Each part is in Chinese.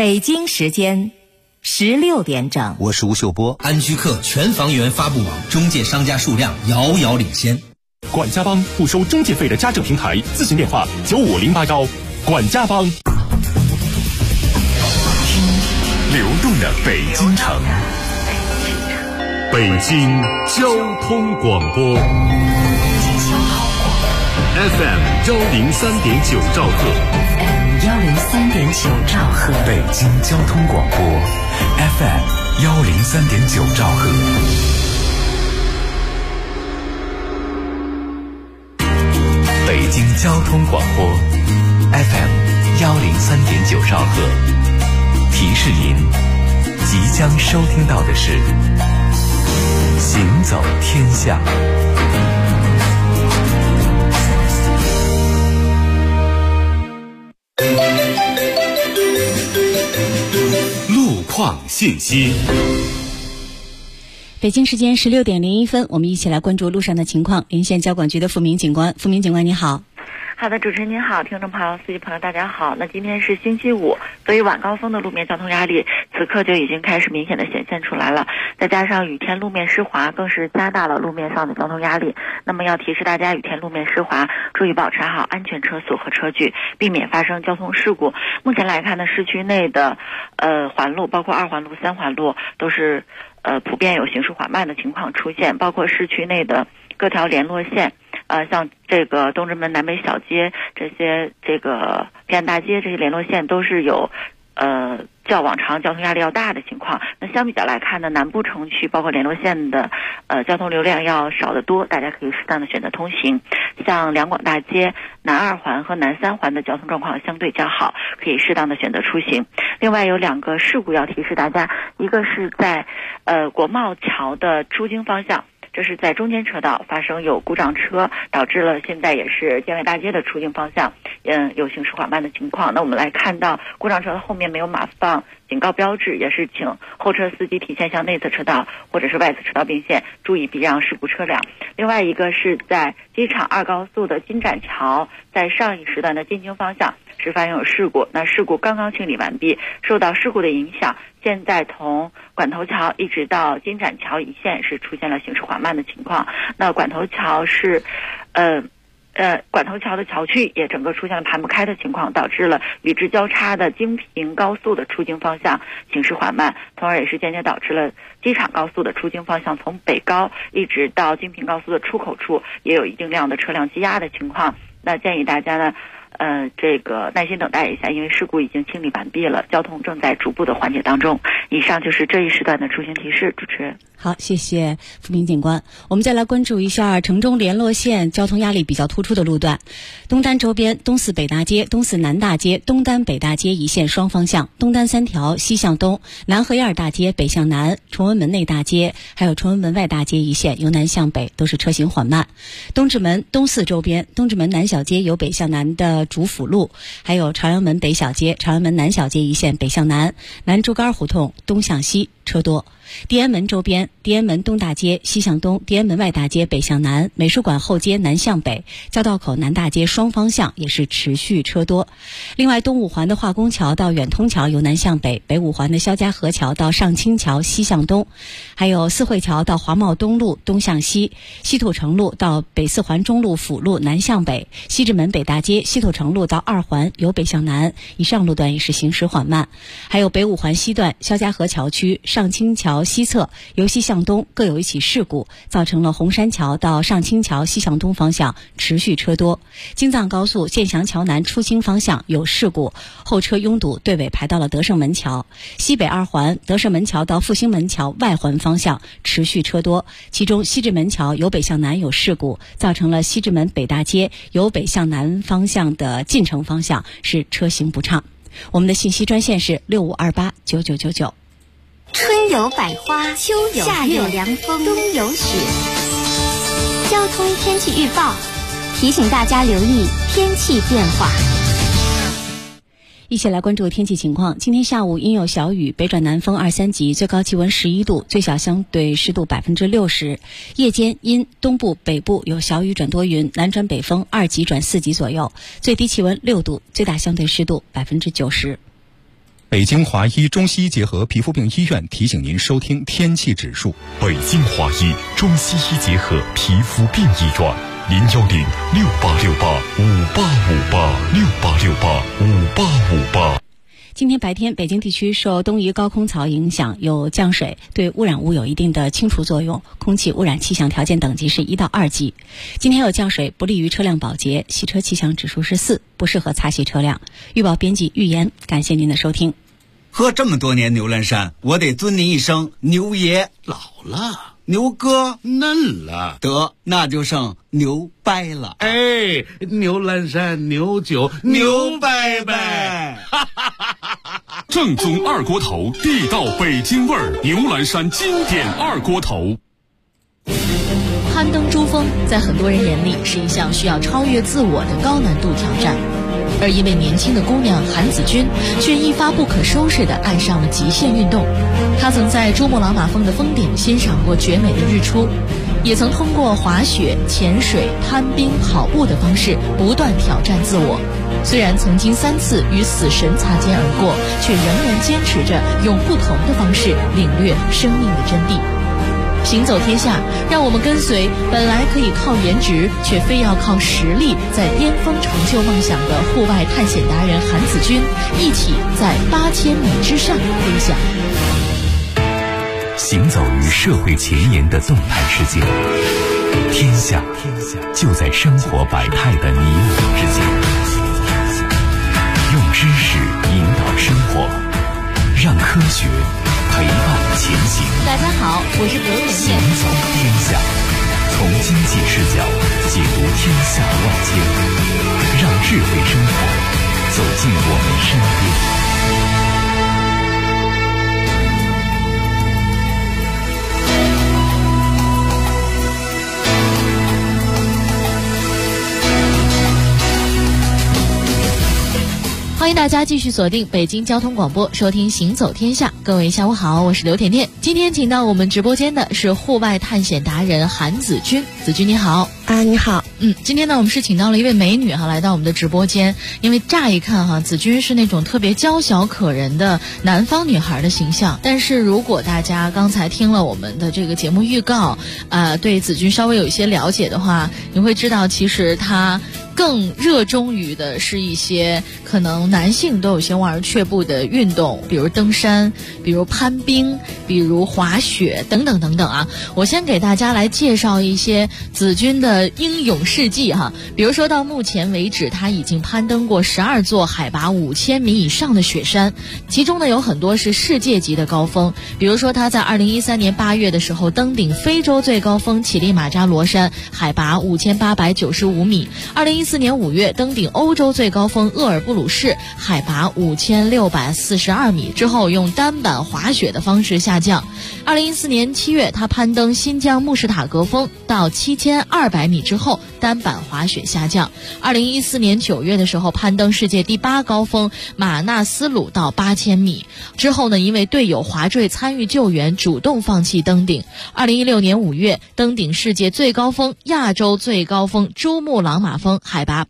北京时间16点整。 我是吴秀波。 安居客全房源发布网中介商家数量遥遥领先。 管家帮不收中介费的家政平台，咨询电话95081。管家帮。听流动的北京城，北京交通广播 FM103.9兆赫 103.9兆赫， 北京交通广播 FM103.9兆赫。北京交通广播 FM103.9兆赫，提示您即将收听到的是行走天下。 路况信息。 北京时间16点01分，我们一起来关注路上的情况。临县交管局的付明警官，付明警官你好。 好的，主持人您好，听众朋友、司机朋友大家好。那今天是星期五，所以晚高峰的路面交通压力此刻就已经开始明显的显现出来了，再加上雨天路面湿滑，更是加大了路面上的交通压力。那么要提示大家，雨天路面湿滑，注意保持好安全车速和车距，避免发生交通事故。目前来看呢，市区内的环路，包括2环路、3环路都是普遍有行驶缓慢的情况出现，包括市区内的各条联络线，像这个东直门南北小街这些，这个平安大街这些联络线都是有较往常交通压力要大的情况。那相比较来看呢，南部城区包括联络线的交通流量要少得多，大家可以适当的选择通行。像两广大街、南2环和南3环的交通状况相对较好，可以适当的选择出行。另外有2个事故要提示大家，一个是在国贸桥的出京方向，这是在中间车道发生有故障车，导致了现在也是建外大街的出京方向有行驶缓慢的情况。那我们来看到故障车的后面没有码放警告标志，也是请后车司机提前向内侧车道或者是外侧车道并线，注意避让事故车辆。另外一个是在机场2高速的金展桥，在上一时段的进京方向是发生有事故，那事故刚刚清理完毕，受到事故的影响，现在从管头桥一直到金展桥一线是出现了行驶缓慢的情况。那管头桥是管头桥的桥区也整个出现了盘不开的情况，导致了与之交叉的京平高速的出京方向行驶缓慢，从而也是间接导致了机场高速的出京方向从北高一直到京平高速的出口处也有一定量的车辆积压的情况。那建议大家呢这个耐心等待一下，因为事故已经清理完毕了，交通正在逐步的缓解当中。以上就是这一时段的出行提示，主持人。 好，谢谢付明警官。我们再来关注一下城中联络线交通压力比较突出的路段：东单周边东四北大街、东四南大街、东单北大街一线双方向，东单3条西向东、南河沿大街北向南、崇文门内大街还有崇文门外大街一线由南向北都是车行缓慢。东直门东四周边东直门南小街由北向南的主辅路，还有朝阳门北小街、朝阳门南小街一线北向南、南竹竿胡同东向西车多。地安门周边地安门东大街西向东、地安门外大街北向南、美术馆后街南向北、交道口南大街双方向也是持续车多。另外东5环的化工桥到远通桥由南向北，北5环的肖家河桥到上清桥西向东，还有四惠桥到华贸东路东向西，西土城路到北4环中路辅路南向北，西直门北大街西土城路到2环由北向南，以上路段也是行驶缓慢。还有北5环西段肖家河桥区上清桥西侧由西向东各有一起事故，造成了红山桥到上清桥西向东方向持续车多。京藏高速建祥桥南出京方向有事故，后车拥堵，队尾排到了德胜门桥。西北2环德胜门桥到复兴门桥外环方向持续车多，其中西直门桥由北向南有事故，造成了西直门北大街由北向南方向的进城方向是车行不畅。我们的信息专线是65289999。 春有百花，秋有夏有凉风，冬有雪。交通天气预报提醒大家留意天气变化。 一起来关注天气情况。今天下午阴有小雨，北转南风2、3级，最高气温11度，最小相对湿度60%。夜间阴，东部、北部有小雨转多云，南转北风2级转4级左右，最低气温6度，最大相对湿度90%。 北京华医中西医结合皮肤病医院提醒您收听天气指数。 北京华医中西医结合皮肤病医院，0106868585858 今天白天，北京地区受东移高空槽影响，有降水，对污染物有一定的清除作用，空气污染气象条件等级是1到2级。今天有降水，不利于车辆保洁，洗车气象指数是4，不适合擦洗车辆。预报编辑预言，感谢您的收听。 喝这么多年牛栏山，我得尊您一声牛爷。 老了， 牛哥嫩了， 得那就剩牛掰了。 哎，牛栏山牛酒牛掰掰， 正宗二锅头，地道北京味儿，牛栏山经典二锅头。 攀登珠峰在很多人眼里是一项需要超越自我的高难度挑战，而一位年轻的姑娘韩子君却一发不可收拾地爱上了极限运动。她曾在珠穆朗玛峰的峰顶欣赏过绝美的日出，也曾通过滑雪、潜水、攀冰、跑步的方式不断挑战自我。虽然曾经3次与死神擦肩而过，却仍然坚持着用不同的方式领略生命的真谛。行走天下，让我们跟随本来可以靠颜值，却非要靠实力在巅峰成就梦想的户外探险达人韩子君，一起在8000米之上飞翔。 行走于社会前沿的动态世界，天下就在生活百态的你我之间。用知识引导生活，让科学陪伴前行。 大家好，我是刘甜甜。 行走天下，从经济视角解读天下万千，让智慧生活走进我们身边。 欢迎大家继续锁定北京交通广播，收听行走天下。各位下午好，我是刘甜甜。今天请到我们直播间的是户外探险达人韩子君。子君你好。 你好。 今天呢我们是请到了一位美女来到我们的直播间。因为乍一看子君是那种特别娇小可人的南方女孩的形象，但是如果大家刚才听了我们的这个节目预告，对子君稍微有一些了解的话，你会知道其实她更热衷于的是一些可能男性都有些望而却步的运动，比如登山，比如攀冰，比如滑雪等等等等啊。我先给大家来介绍一些子君的英勇事迹比如说到目前为止，他已经攀登过12座海拔5000米以上的雪山，其中呢有很多是世界级的高峰。比如说他在2013年8月的时候登顶非洲最高峰乞力马扎罗山，海拔5895米；2014年5月登顶欧洲最高峰厄尔布鲁士，海拔5642米，之后用单板滑雪的方式下降。2014年7月他攀登新疆慕士塔格峰到7200米之后单板滑雪下降。2014年9月的时候攀登世界第8高峰马纳斯鲁到8000米，之后呢因为队友滑坠参与救援主动放弃登顶。2016年5月登顶世界最高峰亚洲最高峰珠穆朗玛峰，海拔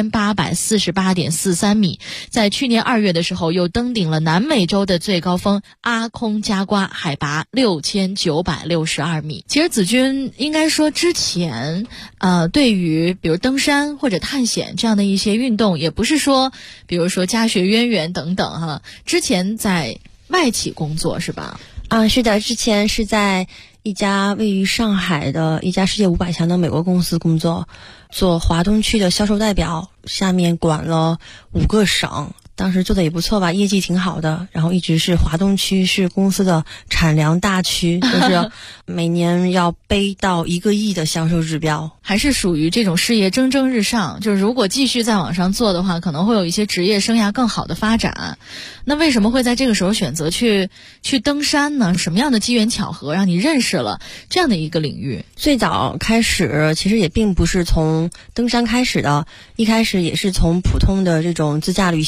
8848.43米。在去年2月的时候又登顶了南美洲的最高峰阿空加瓜，海拔6962米。其实子君应该说之前对于比如登山或者探险这样的一些运动，也不是说比如说家学渊源等等之前在外企工作是吧？ 是的，之前是在一家位于上海的一家世界500强的美国公司工作，做华东区的销售代表，下面管了5个省，当时做的也不错吧，业绩挺好的，然后一直是华东区是公司的产粮大区，就是每年要背到1个亿的销售指标。 还是属于这种事业蒸蒸日上，就是如果继续再往上做的话，可能会有一些职业生涯更好的发展。那为什么会在这个时候选择去登山呢？什么样的机缘巧合让你认识了这样的一个领域？ 最早开始其实也并不是从登山开始的，一开始也是从普通的这种自驾旅行，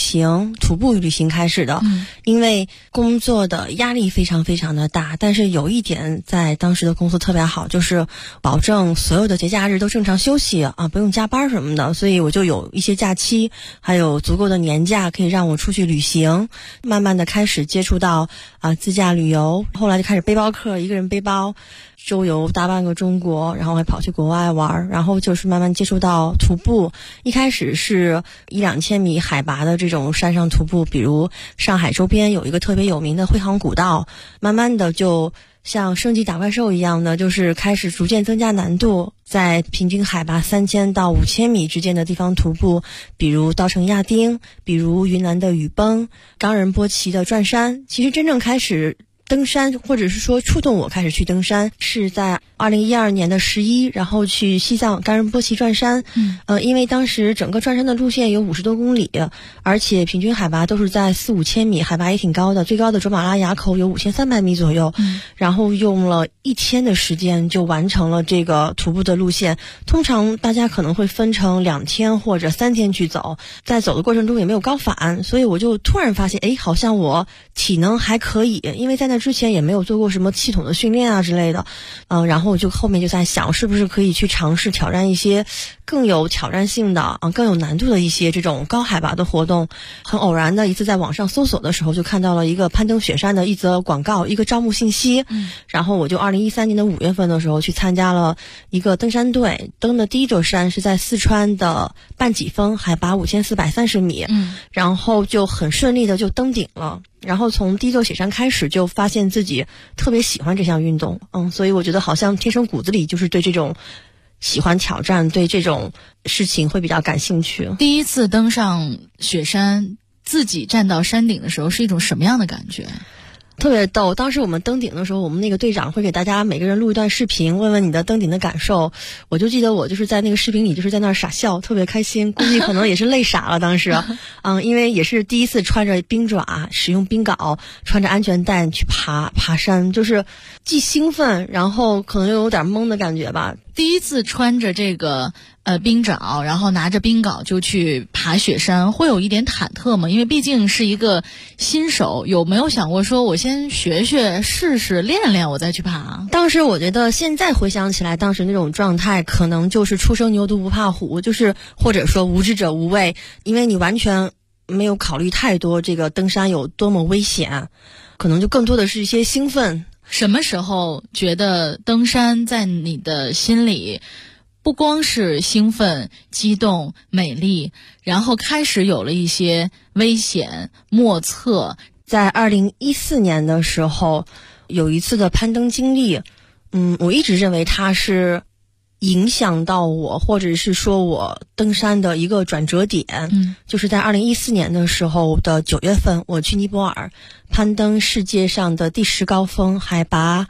行，徒步旅行开始的。因为工作的压力非常非常的大，但是有一点在当时的公司特别好，就是保证所有的节假日都正常休息啊，不用加班什么的，所以我就有一些假期，还有足够的年假可以让我出去旅行。慢慢的开始接触到自驾旅游，后来就开始背包客，一个人背包周游大半个中国，然后还跑去国外玩，然后就是慢慢接触到徒步。一开始是1-2千米海拔的这种山上徒步，比如上海周边有一个特别有名的惠杭古道，慢慢的就像升级打怪兽一样的，就是开始逐渐增加难度，在平均海拔3000到5000米之间的地方徒步，比如稻城亚丁，比如云南的雨崩，冈仁波齐的转山。其实真正开始登山，或者是说触动我开始去登山，是在2012年的11，然后去西藏冈仁波齐转山。因为当时整个转山的路线有50多公里，而且平均海拔都是在4-5千米，海拔也挺高的，最高的卓玛拉垭口有5300米左右。然后用了1天的时间就完成了这个徒步的路线。通常大家可能会分成2天或者3天去走，在走的过程中也没有高反，所以我就突然发现，好像我体能还可以，因为在那之前也没有做过什么系统的训练啊之类的。然后我就后面就在想，是不是可以去尝试挑战一些更有挑战性的更有难度的一些这种高海拔的活动。很偶然的一次在网上搜索的时候，就看到了一个攀登雪山的一则广告，一个招募信息。然后我就2013年的5月份的时候去参加了一个登山队，登的第一座山是在四川的半脊峰，海拔5430米。然后就很顺利的就登顶了。然后从第一座雪山开始就发现自己特别喜欢这项运动。所以我觉得好像天生骨子里就是对这种喜欢挑战，对这种事情会比较感兴趣。 第一次登上雪山，自己站到山顶的时候是一种什么样的感觉？ 特别逗，当时我们登顶的时候，我们那个队长会给大家每个人录一段视频，问问你的登顶的感受。我就记得我就是在那个视频里就是在那儿傻笑，特别开心，估计可能也是累傻了当时。因为也是第一次穿着冰爪，使用冰镐，穿着安全带去爬山，就是既兴奋，然后可能又有点懵的感觉吧。 第一次穿着这个冰爪，然后拿着冰镐就去爬雪山，会有一点忐忑吗？因为毕竟是一个新手，有没有想过说我先学试试练练我再去爬？ 当时我觉得现在回想起来，当时那种状态可能就是初生牛犊不怕虎，就是或者说无知者无畏，因为你完全没有考虑太多这个登山有多么危险，可能就更多的是一些兴奋。 什么时候觉得登山在你的心里不光是兴奋、激动、美丽，然后开始有了一些危险莫测？ 在2014年的时候有一次的攀登经历，我一直认为它是影响到我，或者是说我登山的一个转折点。就是在2014年的时候的9月份，我去尼泊尔攀登世界上的第10高峰，海拔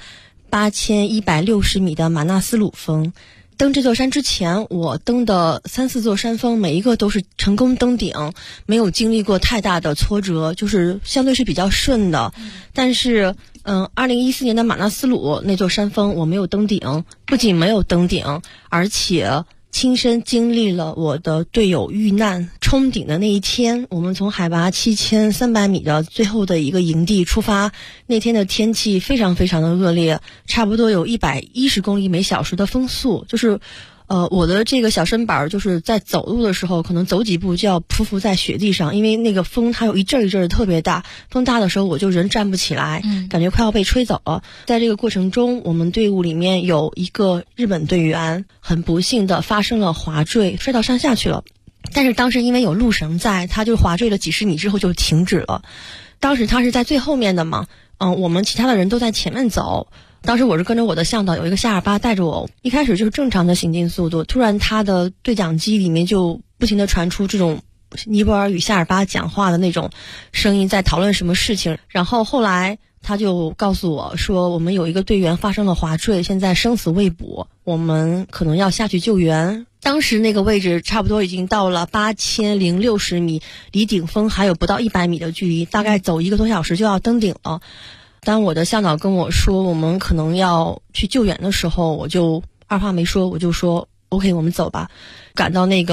8160米的马纳斯鲁峰。登这座山之前，我登的3-4座山峰，每一个都是成功登顶，没有经历过太大的挫折，就是相对是比较顺的。但是2014年的马纳斯鲁那座山峰我没有登顶，不仅没有登顶，而且亲身经历了我的队友遇难。冲顶的那一天，我们从海拔7300米的最后的一个营地出发，那天的天气非常非常的恶劣，差不多有110公里每小时的风速，就是我的这个小身板就是在走路的时候可能走几步就要匍匐在雪地上，因为那个风它有一阵一阵的特别大，风大的时候我就人站不起来，感觉快要被吹走了。在这个过程中，我们队伍里面有一个日本队员很不幸的发生了滑坠，摔到山下去了。但是当时因为有路绳在，他就滑坠了几十米之后就停止了。当时他是在最后面的嘛，我们其他的人都在前面走。当时我是跟着我的向导，有一个夏尔巴带着我，一开始就是正常的行进速度，突然他的对讲机里面就不停地传出这种尼泊尔语夏尔巴讲话的那种声音，在讨论什么事情。然后后来他就告诉我说，我们有一个队员发生了滑坠，现在生死未卜，我们可能要下去救援。当时那个位置差不多已经到了8060米，离顶峰还有不到100米的距离，大概走1个多小时就要登顶了。当我的向导跟我说我们可能要去救援的时候，我就二话没说，我就说 OK 我们走吧。赶到那个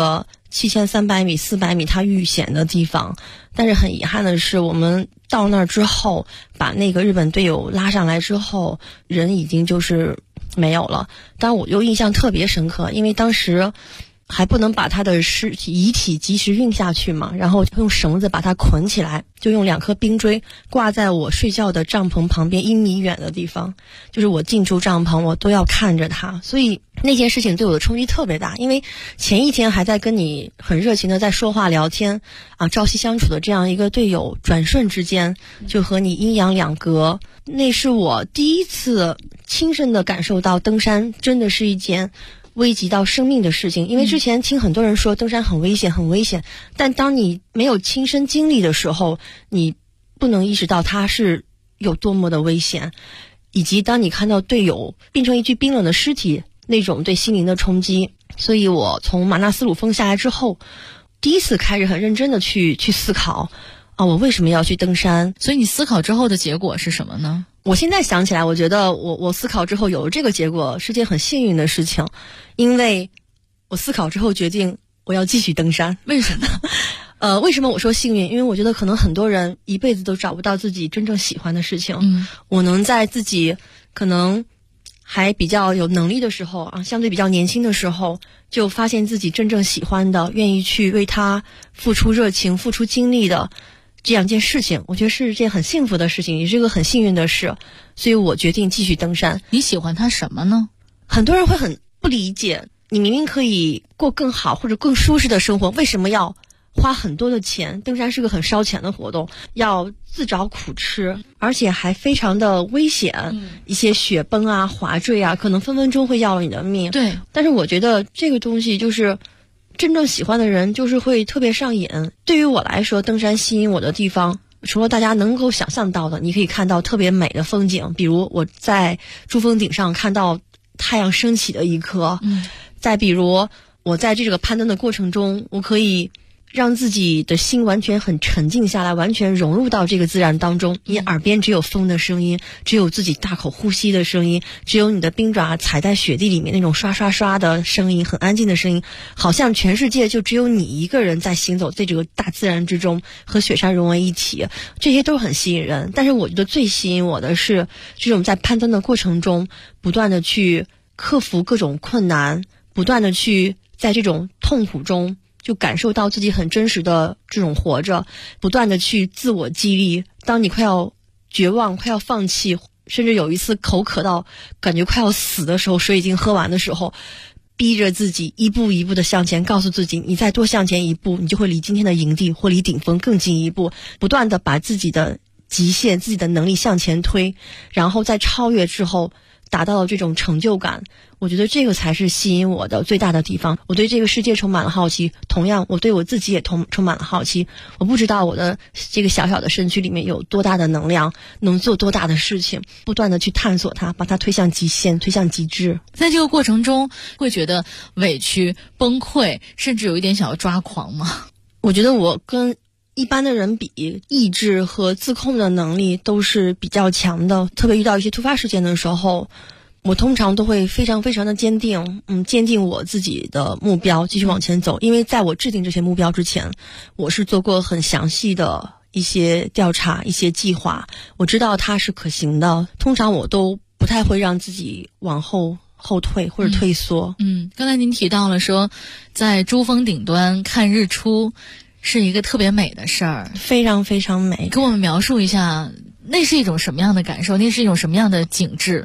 7300米、400米它遇险的地方。但是很遗憾的是，我们到那儿之后，把那个日本队友拉上来之后，人已经就是没有了。当然我又印象特别深刻，因为当时还不能把他的遗体及时运下去嘛，然后用绳子把他捆起来，就用2颗冰锥挂在我睡觉的帐篷旁边1米远的地方，就是我进出帐篷我都要看着他。所以那件事情对我的冲击特别大，因为前一天还在跟你很热情的在说话聊天啊，朝夕相处的这样一个队友，转瞬之间就和你阴阳两隔。那是我第一次亲身的感受到登山真的是一件危及到生命的事情。因为之前听很多人说登山很危险很危险，但当你没有亲身经历的时候，你不能意识到它是有多么的危险，以及当你看到队友变成一具冰冷的尸体，那种对心灵的冲击。所以我从马纳斯鲁峰下来之后，第一次开始很认真的去思考啊，我为什么要去登山。 所以你思考之后的结果是什么呢？ 我现在想起来，我觉得我思考之后有这个结果是件很幸运的事情，因为我思考之后决定我要继续登山。 为什么？ 为什么我说幸运？因为我觉得可能很多人一辈子都找不到自己真正喜欢的事情。我能在自己可能还比较有能力的时候啊，相对比较年轻的时候，就发现自己真正喜欢的，愿意去为它付出热情、付出精力的这样一件事情，我觉得是一件很幸福的事情，也是一个很幸运的事。所以我决定继续登山。 你喜欢它什么呢？ 很多人会很不理解，你明明可以过更好或者更舒适的生活，为什么要花很多的钱？登山是个很烧钱的活动，要自找苦吃，而且还非常的危险。一些雪崩啊、滑坠啊，可能分分钟会要了你的命。 对， 但是我觉得这个东西就是真正喜欢的人就是会特别上瘾。对于我来说，登山吸引我的地方，除了大家能够想象到的，你可以看到特别美的风景，比如我在珠峰顶上看到太阳升起的一刻，再比如我在这个攀登的过程中，我可以让自己的心完全很沉静下来，完全融入到这个自然当中。你耳边只有风的声音，只有自己大口呼吸的声音，只有你的冰爪踩在雪地里面那种刷刷刷的声音，很安静的声音，好像全世界就只有你一个人在行走在这个大自然之中，和雪山融为一体。这些都很吸引人，但是我觉得最吸引我的是这种在攀登的过程中不断的去克服各种困难，不断的去在这种痛苦中就感受到自己很真实的这种活着，不断的去自我激励。当你快要绝望、快要放弃，甚至有一次口渴到感觉快要死的时候，水已经喝完的时候，逼着自己一步一步的向前，告诉自己你再多向前一步，你就会离今天的营地或离顶峰更近一步，不断的把自己的极限、自己的能力向前推，然后在超越之后达到了这种成就感。我觉得这个才是吸引我的最大的地方。我对这个世界充满了好奇，同样我对我自己也充满了好奇。我不知道我的这个小小的身躯里面有多大的能量，能做多大的事情，不断的去探索它，把它推向极限，推向极致。 在这个过程中会觉得委屈、崩溃，甚至有一点想要抓狂吗？ 我觉得我跟一般的人比，意志和自控的能力都是比较强的，特别遇到一些突发事件的时候，我通常都会非常非常的坚定，坚定我自己的目标，继续往前走。因为在我制定这些目标之前，我是做过很详细的一些调查、一些计划，我知道它是可行的。通常我都不太会让自己往后退或者退缩。 刚才您提到了说，在珠峰顶端看日出是一个特别美的事儿， 非常非常美。 给我们描述一下，那是一种什么样的感受？那是一种什么样的景致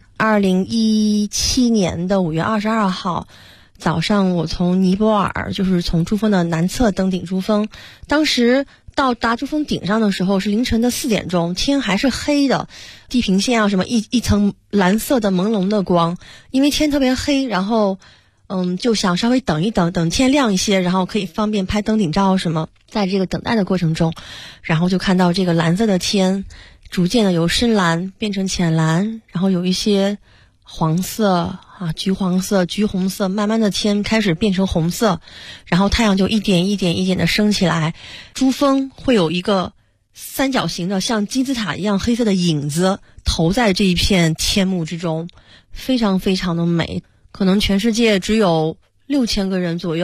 ？2017年的5月22号早上，我从尼泊尔，就是从珠峰的南侧登顶珠峰。当时到达珠峰顶上的时候是凌晨的4点钟，天还是黑的，地平线啊什么一层蓝色的朦胧的光。因为天特别黑，然后就想稍微等一等，等天亮一些，然后可以方便拍登顶照什么。在这个等待的过程中，然后就看到这个蓝色的天逐渐的由深蓝变成浅蓝，然后有一些黄色橘黄色、橘红色，慢慢的天开始变成红色，然后太阳就一点一点一点的升起来。珠峰会有一个三角形的像金字塔一样黑色的影子投在这一片天幕之中，非常非常的美。可能全世界只有6000个人左右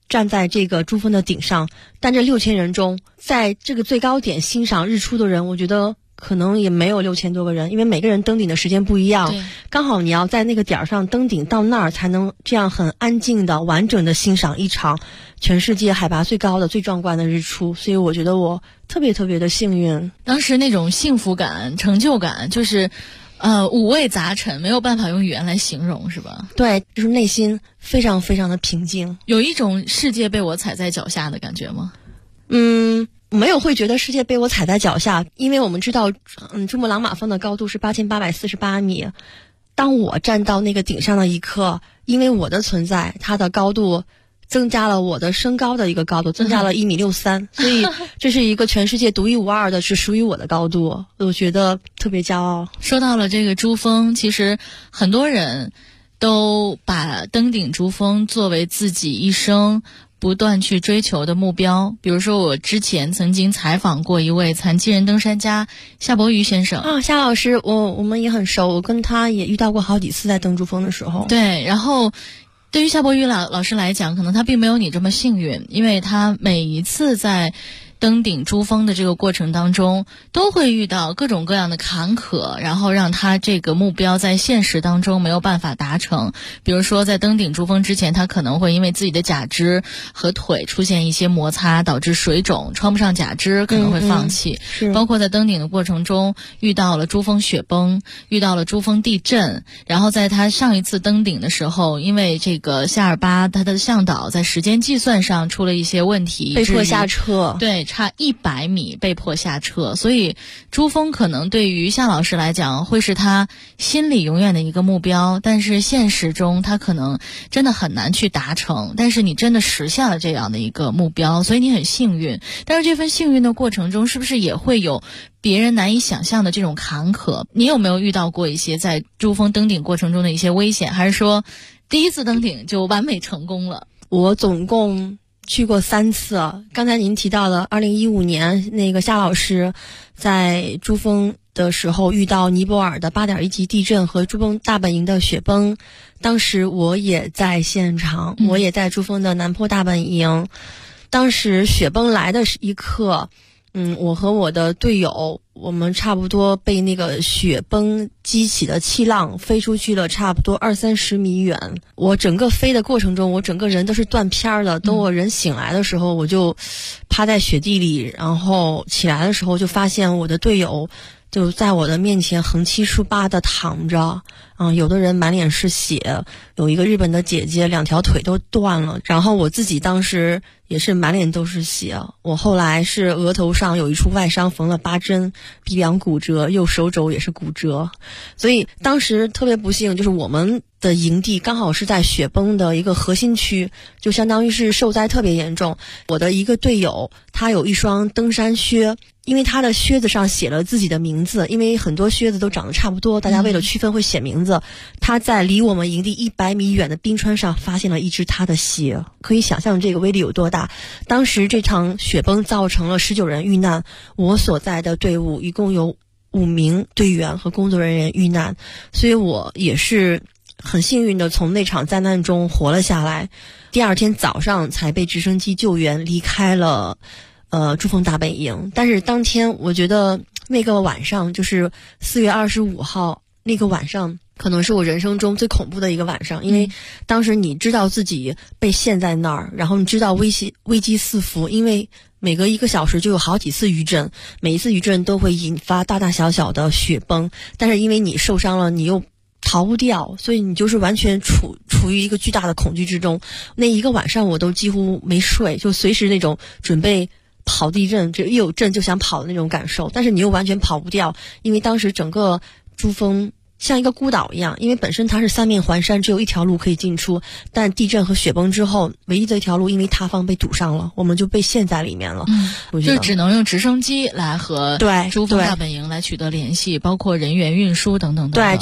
站在这个珠峰的顶上，但这6000人中，在这个最高点欣赏日出的人，我觉得可能也没有6000多个人，因为每个人登顶的时间不一样，刚好你要在那个点儿上登顶到那儿，才能这样很安静的完整的欣赏一场全世界海拔最高的最壮观的日出。所以我觉得我特别特别的幸运， 当时那种幸福感成就感就是五味杂陈，没有办法用语言来形容，是吧？ 对，就是内心非常非常的平静， 有一种世界被我踩在脚下的感觉吗？ 没有会觉得世界被我踩在脚下，因为我们知道珠穆朗玛峰的高度是8848米，当我站到那个顶上的一刻，因为我的存在，它的高度增加了我的身高的一个高度，增加了1.63米，所以这是一个全世界独一无二的，是属于我的高度，我觉得特别骄傲。 说到了这个珠峰，其实很多人都把登顶珠峰作为自己一生不断去追求的目标。比如说我之前曾经采访过一位残疾人登山家夏伯渝先生啊，夏老师我们也很熟，我跟他也遇到过好几次在登珠峰的时候。 对，然后对于夏伯渝老师来讲，可能他并没有你这么幸运，因为他每一次在登顶珠峰的这个过程当中，都会遇到各种各样的坎坷，然后让他这个目标在现实当中没有办法达成。比如说在登顶珠峰之前，他可能会因为自己的假肢和腿出现一些摩擦，导致水肿，穿不上假肢，可能会放弃。包括在登顶的过程中遇到了珠峰雪崩，遇到了珠峰地震，然后在他上一次登顶的时候，因为这个夏尔巴他的向导在时间计算上出了一些问题， 被迫下撤。 对，差100米被迫下撤。所以珠峰可能对于夏老师来讲会是他心里永远的一个目标，但是现实中他可能真的很难去达成，但是你真的实现了这样的一个目标，所以你很幸运。但是这份幸运的过程中，是不是也会有别人难以想象的这种坎坷？你有没有遇到过一些在珠峰登顶过程中的一些危险，还是说第一次登顶就完美成功了？ 我总共去过3次。刚才您提到的2015年那个夏老师在珠峰的时候遇到尼泊尔的8.1级地震和珠峰大本营的雪崩，当时我也在现场，我也在珠峰的南坡大本营。当时雪崩来的一刻，我和我的队友，我们差不多被那个雪崩激起的气浪飞出去了差不多20-30米远。我整个飞的过程中，我整个人都是断片的。等我人醒来的时候，我就趴在雪地里，然后起来的时候就发现我的队友就在我的面前横七竖八的躺着，有的人满脸是血，有一个日本的姐姐2条腿都断了，然后我自己当时也是满脸都是血。我后来是额头上有一处外伤，缝了8针，鼻梁骨折，右手肘也是骨折。所以当时特别不幸，就是我们的营地刚好是在雪崩的一个核心区，就相当于是受灾特别严重。我的一个队友他有一双登山靴，因为他的靴子上写了自己的名字，因为很多靴子都长得差不多，大家为了区分会写名字。他在离我们营地100米远的冰川上发现了一只他的鞋，可以想象这个威力有多大。当时这场雪崩造成了19人遇难，我所在的队伍一共有5名队员和工作人员遇难，所以我也是很幸运的从那场灾难中活了下来。第二天早上才被直升机救援离开了珠峰大本营。但是当天我觉得那个晚上，就是4月25号那个晚上，可能是我人生中最恐怖的一个晚上。因为当时你知道自己被陷在那儿，然后你知道危机四伏，因为每隔1个小时就有好几次余震，每一次余震都会引发大大小小的雪崩，但是因为你受伤了，你又逃不掉，所以你就是完全处于一个巨大的恐惧之中。那一个晚上我都几乎没睡，就随时那种准备跑地震，就一有震就想跑的那种感受，但是你又完全跑不掉，因为当时整个珠峰像一个孤岛一样，因为本身它是3面环山，只有一条路可以进出，但地震和雪崩之后，唯一的一条路因为塌方被堵上了，我们就被陷在里面了。 就只能用直升机来和珠峰大本营来取得联系，包括人员运输等等等等。 对，就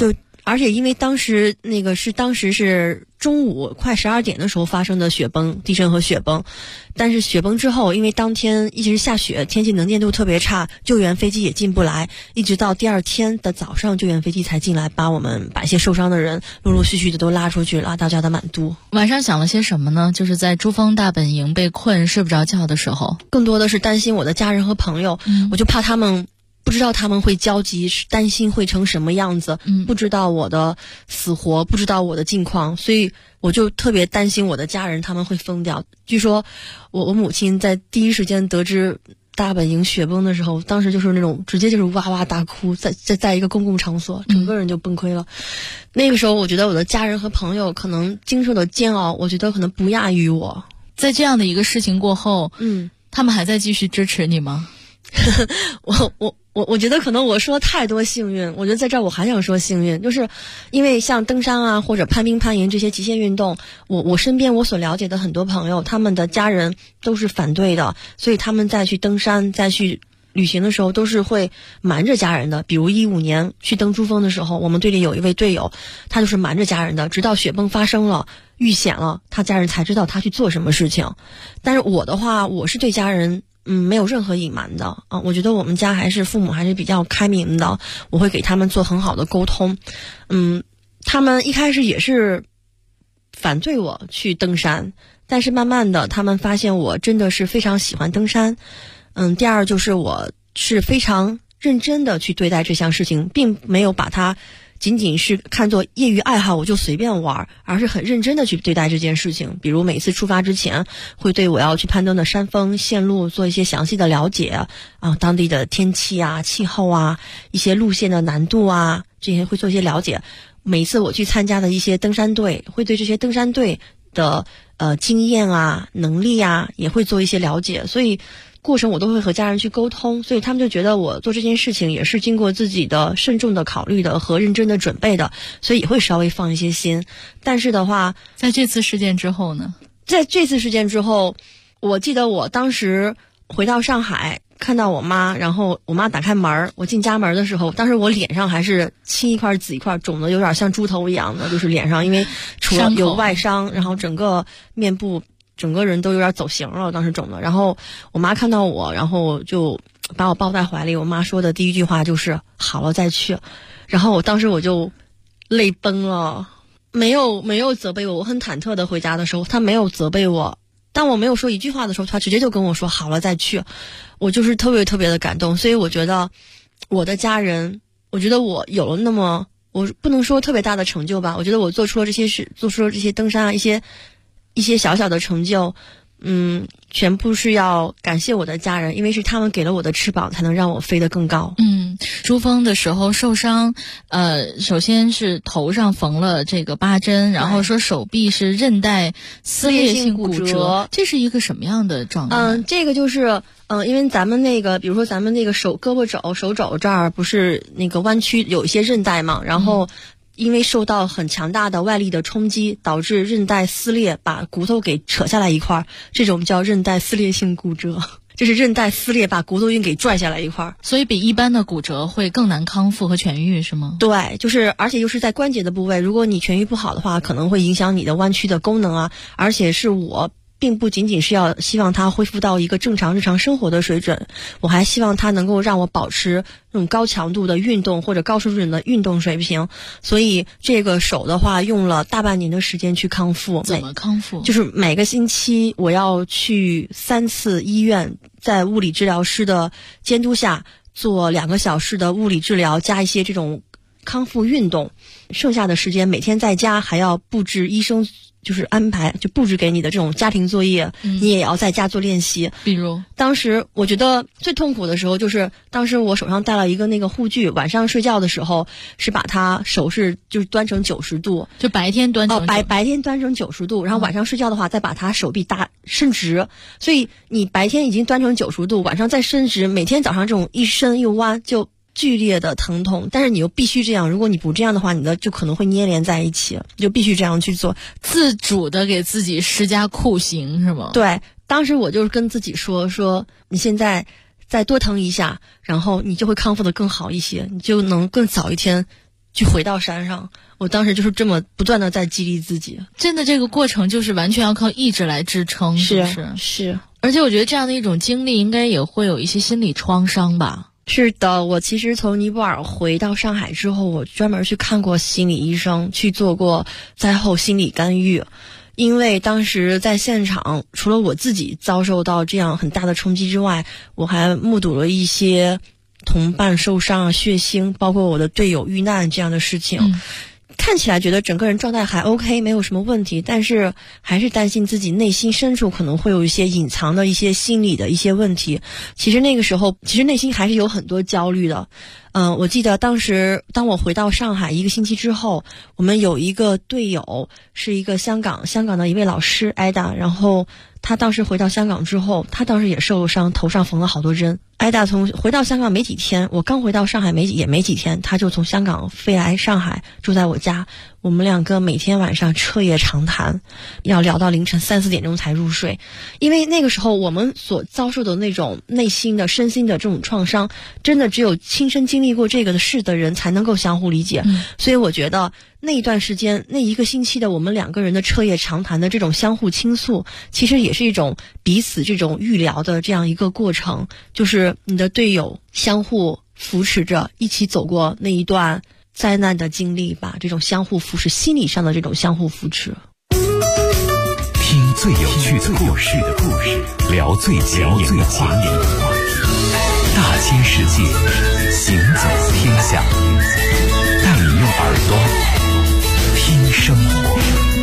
而且因为当时是中午快12点的时候发生的雪崩，地震和雪崩。但是雪崩之后，因为当天一直下雪，天气能见度特别差，救援飞机也进不来，一直到第二天的早上，救援飞机才进来，把一些受伤的人陆陆续续的都拉出去，拉到加德满都。 晚上想了些什么呢？就是在珠峰大本营被困睡不着觉的时候， 更多的是担心我的家人和朋友，我就怕他们不知道他们会焦急，担心会成什么样子，不知道我的死活，不知道我的近况，所以我就特别担心我的家人他们会疯掉。据说我母亲在第一时间得知大本营雪崩的时候，当时就是那种直接就是哇哇大哭，在一个公共场所，整个人就崩溃了。那个时候我觉得我的家人和朋友可能经受的煎熬，我觉得可能不亚于我。 在这样的一个事情过后，他们还在继续支持你吗？ 我觉得可能我说太多幸运，我觉得在这儿我还想说幸运，就是因为像登山啊或者攀冰攀岩这些极限运动，我身边我所了解的很多朋友，他们的家人都是反对的，所以他们再去登山再去旅行的时候都是会瞒着家人的。比如15年去登珠峰的时候，我们队里有一位队友，他就是瞒着家人的，直到雪崩发生了遇险了，他家人才知道他去做什么事情。但是我的话，我是对家人没有任何隐瞒的啊，我觉得我们家父母还是比较开明的，我会给他们做很好的沟通。他们一开始也是反对我去登山，但是慢慢的他们发现我真的是非常喜欢登山。第二就是我是非常认真的去对待这项事情，并没有把它仅仅是看作业余爱好我就随便玩，而是很认真的去对待这件事情。比如每次出发之前会对我要去攀登的山峰线路做一些详细的了解啊，当地的天气啊气候啊一些路线的难度啊，这些会做一些了解。每一次我去参加的一些登山队，会对这些登山队的经验啊能力啊也会做一些了解，所以过程我都会和家人去沟通，所以他们就觉得我做这件事情也是经过自己的慎重的考虑的和认真的准备的，所以也会稍微放一些心。但是的话， 在这次事件之后呢？ 在这次事件之后，我记得我当时回到上海看到我妈，然后我妈打开门，我进家门的时候，当时我脸上还是青一块紫一块，肿的有点像猪头一样的，就是脸上因为除了有外伤，然后整个面部整个人都有点走形了，当时肿的。然后我妈看到我，然后就把我抱在怀里，我妈说的第一句话就是好了再去。然后当时我就泪崩了，没有责备我，我很忐忑的回家的时候，她没有责备我，当我没有说一句话的时候，她直接就跟我说好了再去。我就是特别特别的感动。所以我觉得我的家人，我觉得我有了我不能说特别大的成就吧，我觉得我做出了这些事，做出了这些登山啊一些小小的成就，全部是要感谢我的家人，因为是他们给了我的翅膀，才能让我飞得更高。 珠峰的时候受伤，首先是头上缝了这个8针，然后说手臂是韧带撕裂性骨折，这是一个什么样的状态？ 这个就是因为咱们比如说咱们那个胳膊肘、手肘这儿不是那个弯曲有一些韧带嘛，然后因为受到很强大的外力的冲击，导致韧带撕裂，把骨头给扯下来一块，这种叫韧带撕裂性骨折，就是韧带撕裂把骨头给拽下来一块， 所以比一般的骨折会更难康复和痊愈，是吗？ 对，而且又是在关节的部位，如果你痊愈不好的话，可能会影响你的弯曲的功能啊。而且是我并不仅仅是希望它恢复到一个正常日常生活的水准，我还希望它能够让我保持那种高强度的运动或者高水准的运动水平。所以这个手的话用了大半年的时间去康复。 怎么康复？ 就是每个星期我要去3次医院，在物理治疗师的监督下做2个小时的物理治疗，加一些这种康复运动。剩下的时间每天在家还要布置医生就是安排就布置给你的这种家庭作业，你也要在家做练习。 比如当时我觉得最痛苦的时候就是当时我手上戴了一个那个护具，晚上睡觉的时候是把它手就是端成90度， 就白天端成白天端成90度，然后晚上睡觉的话再把它手臂伸直，所以你白天已经端成90度，晚上再伸直，每天早上这种一伸一弯就剧烈的疼痛，但是你又必须这样，如果你不这样的话，你的就可能会捏连在一起，你就必须这样去做， 自主的给自己施加酷刑是吗？ 对，当时我就是跟自己说你现在再多疼一下，然后你就会康复的更好一些，你就能更早一天去回到山上。我当时就是这么不断的在激励自己。 真的这个过程就是完全要靠意志来支撑， 是。 而且我觉得这样的一种经历应该也会有一些心理创伤吧。 是的，我其实从尼泊尔回到上海之后，我专门去看过心理医生，去做过灾后心理干预。因为当时在现场，除了我自己遭受到这样很大的冲击之外，我还目睹了一些同伴受伤、血腥，包括我的队友遇难这样的事情。看起来觉得整个人状态还 OK， 没有什么问题，但是还是担心自己内心深处可能会有一些隐藏的一些心理的一些问题。其实那个时候，内心还是有很多焦虑的。我记得当时当我回到上海1个星期之后，我们有一个队友是一个香港的一位老师艾达，然后他当时回到香港之后，他当时也受了伤，头上缝了好多针。艾达从回到香港没几天，我刚回到上海也没几天，他就从香港飞来上海，住在我家。我们两个每天晚上彻夜长谈，要聊到凌晨3、4点钟才入睡。因为那个时候我们所遭受的那种内心的身心的这种创伤，真的只有亲身经历过这个的事的人才能够相互理解。所以我觉得那一段时间，那1个星期的我们2个人的彻夜长谈的这种相互倾诉，其实也是一种彼此这种预疗的这样一个过程，就是你的队友相互扶持着一起走过那一段灾难的经历吧，这种相互扶持，心理上的这种相互扶持。 听最有趣的故事，聊最前沿的话题，大千世界，行走天下，带你用耳朵听生活。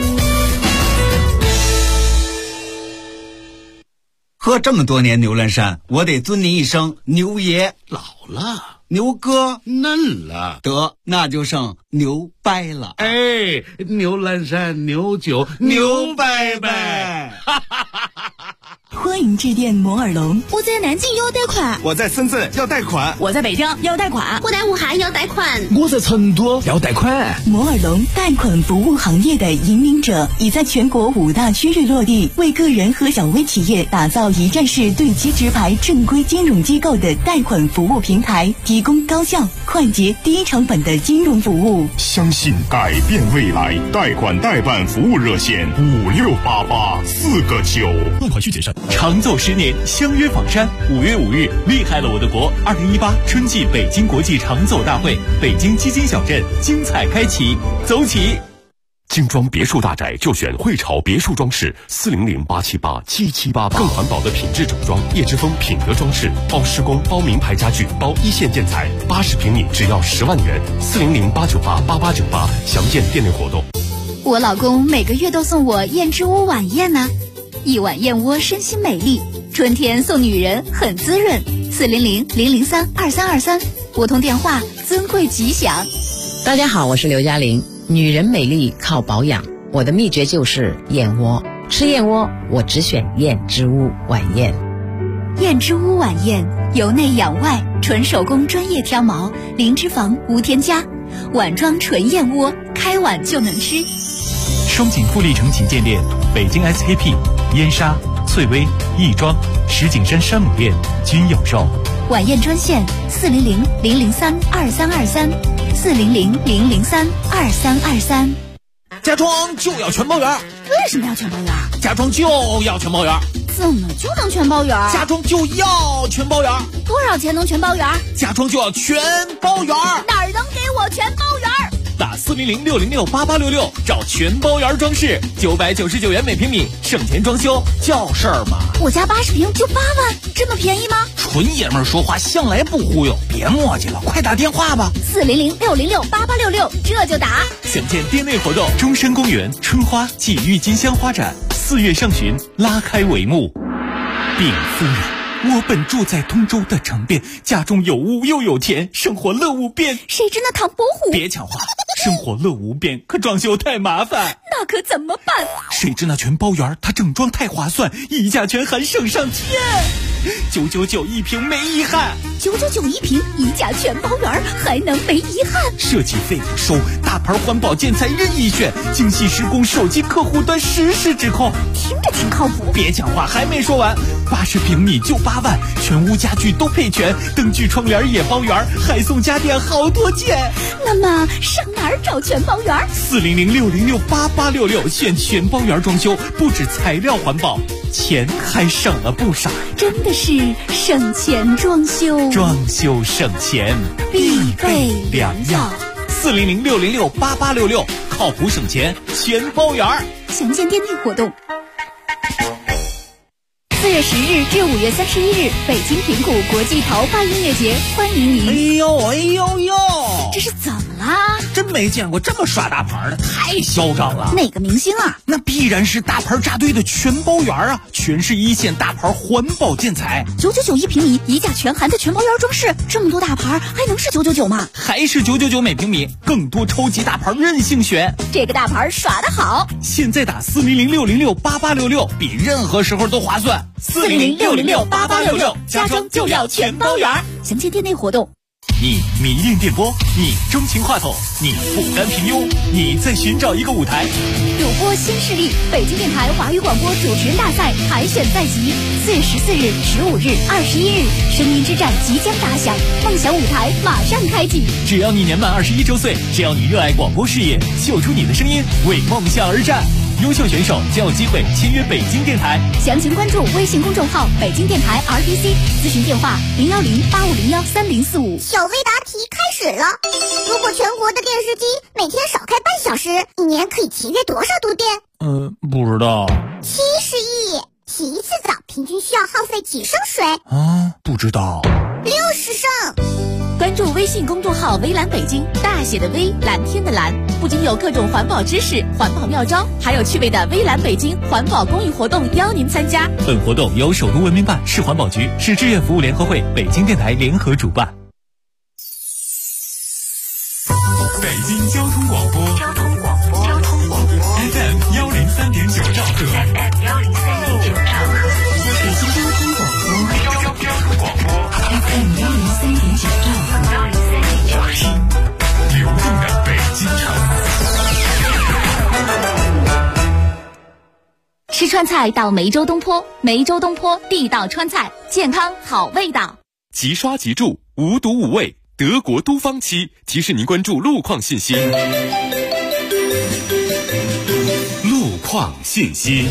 喝这么多年牛栏山，我得尊您一声牛爷。 老了， 牛哥嫩了， 得那就剩牛掰了。 哎，牛栏山牛酒牛掰掰。 欢迎致电摩尔龙。 我在南京要贷款， 我在深圳要贷款， 我在北京要贷款， 我在武汉要贷款， 我在成都要贷款。 摩尔龙贷款服务行业的引领者，已在全国5大区域落地，为个人和小微企业打造一站式对接直排正规金融机构的贷款服务平台，提供高效、快捷、低成本的金融服务。 相信改变未来，贷款代办服务热线5688-4个9。 贷款需谨慎。长奏10年，相约访山。5月5日，厉害了我的国2018春季北京国际长奏大会，北京基金小镇精彩开启，走起！ 精装别墅大宅就选汇潮别墅装饰，400-878-7788，更环保的品质整装，叶之峰品德装饰，包施工、包名牌家具、包一线建材，80平米只要10万元，400-898-8898，详见店内活动。 我老公每个月都送我燕之屋晚宴呢，一碗燕窝身心美丽，春天送女人很滋润。400-003-2323，拨通电话，尊贵吉祥。 大家好，我是刘嘉玲。女人美丽靠保养，我的秘诀就是燕窝。吃燕窝，我只选燕之屋晚宴。 燕之屋晚宴，由内养外，纯手工专业挑毛，零脂肪无添加，碗装纯燕窝，开碗就能吃。 双井富力城旗舰店、北京 SKP、燕莎、翠微、亦庄、石景山山姆店均有售。 晚宴专线400-003-2323，400-003-2323。 家装就要全包圆。 为什么要全包圆？ 家装就要全包圆。 怎么就能全包圆？ 家装就要全包圆。 多少钱能全包圆？ 家装就要全包圆。 哪儿能给我全包圆？ 打400-606-8866找全包圆装饰，999元每平米，省钱装修叫事儿嘛。 我家80平就8万，这么便宜吗？ 纯爷们儿说话向来不忽悠，别磨叽了，快打电话吧。 400-606-8866，这就打。 详见店内活动。中山公园春花暨郁金香花展4月上旬拉开帷幕。禀夫人，我本住在通州的城边，家中有屋又有田，生活乐无边。 谁知那唐伯虎？ 别抢话，生活乐无边，可装修太麻烦。 那可怎么办？ 谁知那全包圆，它整装太划算，一价全含省上天，999一平没遗憾。 999一瓶，宜家全包圆，还能没遗憾。 设计费不收，大牌环保建材任意选，精细施工，手机客户端实时指控。 听着挺靠谱。 别讲话，还没说完，80平米就8万，全屋家具都配全，灯具窗帘也包圆，还送家电好多件。 那么上哪儿找全包圆 ？400-606-8866，选全包圆装修，不止材料环保，钱还省了不少。 真的是省钱装修， 装修省钱必备良药。 400-606-8866，靠谱省钱全包圆。 详见店内活动。4月10日至5月31日，北京平谷国际陶发音乐节，欢迎您。 哎呦， 这是怎么啦？ 真没见过这么耍大牌的，太嚣张了。 哪个明星啊？ 那必然是大牌扎堆的全包圆啊，全是一线大牌环保建材。 999一平米，宜家全含的全包圆装饰，这么多大牌还能是999吗？ 还是999每平米，更多超级大牌任性选。 这个大牌耍得好， 现在打400-606-8866，比任何时候都划算。 400-606-8866，家装就要全包圆。详见店内活动。 你迷恋电波，你钟情话筒，你不甘平庸，你在寻找一个舞台。 主播新势力，北京电台华语广播主持人大赛海选在即，4月14日、15日、21日，声音之战即将打响，梦想舞台马上开启。 只要你年满21周岁，只要你热爱广播事业，秀出你的声音，为梦想而战。优秀选手将有机会签约北京电台。 详情关注微信公众号北京电台 RTC， 咨询电话010-8501-3045。 小微答题开始了。如果全国的电视机每天少开半小时，一年可以节约多少度电？ 不知道。 70亿。洗一次澡平均需要耗费几升水？ 不知道。 60升。 关注微信公众号微蓝北京，大写的微，蓝天的蓝，不仅有各种环保知识、环保妙招，还有趣味的微蓝北京环保公益活动邀您参加。 本活动由首都文明办、市环保局、市志愿服务联合会、北京电台联合主办。 北京交通广播FM 103.9兆赫， 北京交通广播 FM 103.9兆赫， 听流动的北京城。 吃川菜到梅州东坡，梅州东坡地道川菜，健康好味道。 即刷即住，无毒无味，德国都方漆提示您关注路况信息。路况信息。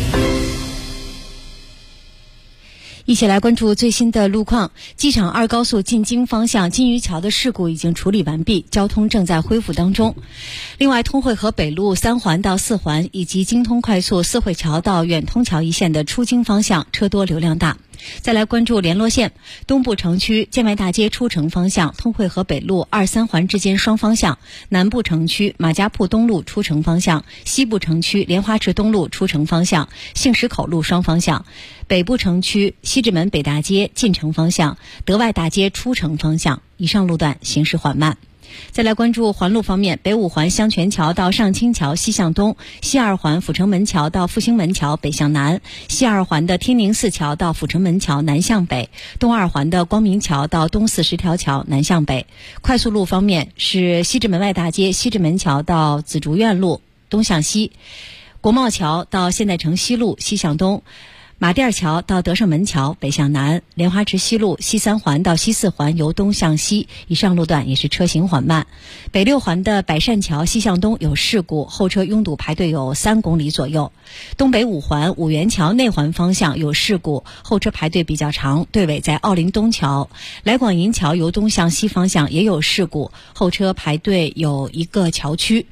一起来关注最新的路况。机场2高速进京方向金鱼桥的事故已经处理完毕，交通正在恢复当中。另外，通惠河北路3环到4环以及京通快速四惠桥到远通桥一线的出京方向车多流量大。再来关注联络线，东部城区建外大街出城方向通惠河北路2、3环之间双方向，南部城区马家铺东路出城方向，西部城区莲花池东路出城方向，杏石口路双方向，北部城区西直门北大街进城方向，德外大街出城方向，以上路段行驶缓慢。再来关注环路方面，北5环香泉桥到上清桥西向东，西2环阜成门桥到复兴门桥北向南，西2环的天宁寺桥到阜成门桥南向北，东2环的光明桥到东四十条桥南向北。快速路方面是西直门外大街西直门桥到紫竹院路东向西，国贸桥到现代城西路西向东，马甸桥到德胜门桥北向南，莲花池西路西3环到西4环由东向西，以上路段也是车行缓慢。北6环的百善桥西向东有事故，后车拥堵排队有3公里左右。东北5环五元桥内环方向有事故，后车排队比较长，队尾在奥林东桥。来广银桥由东向西方向也有事故，后车排队有1个桥区。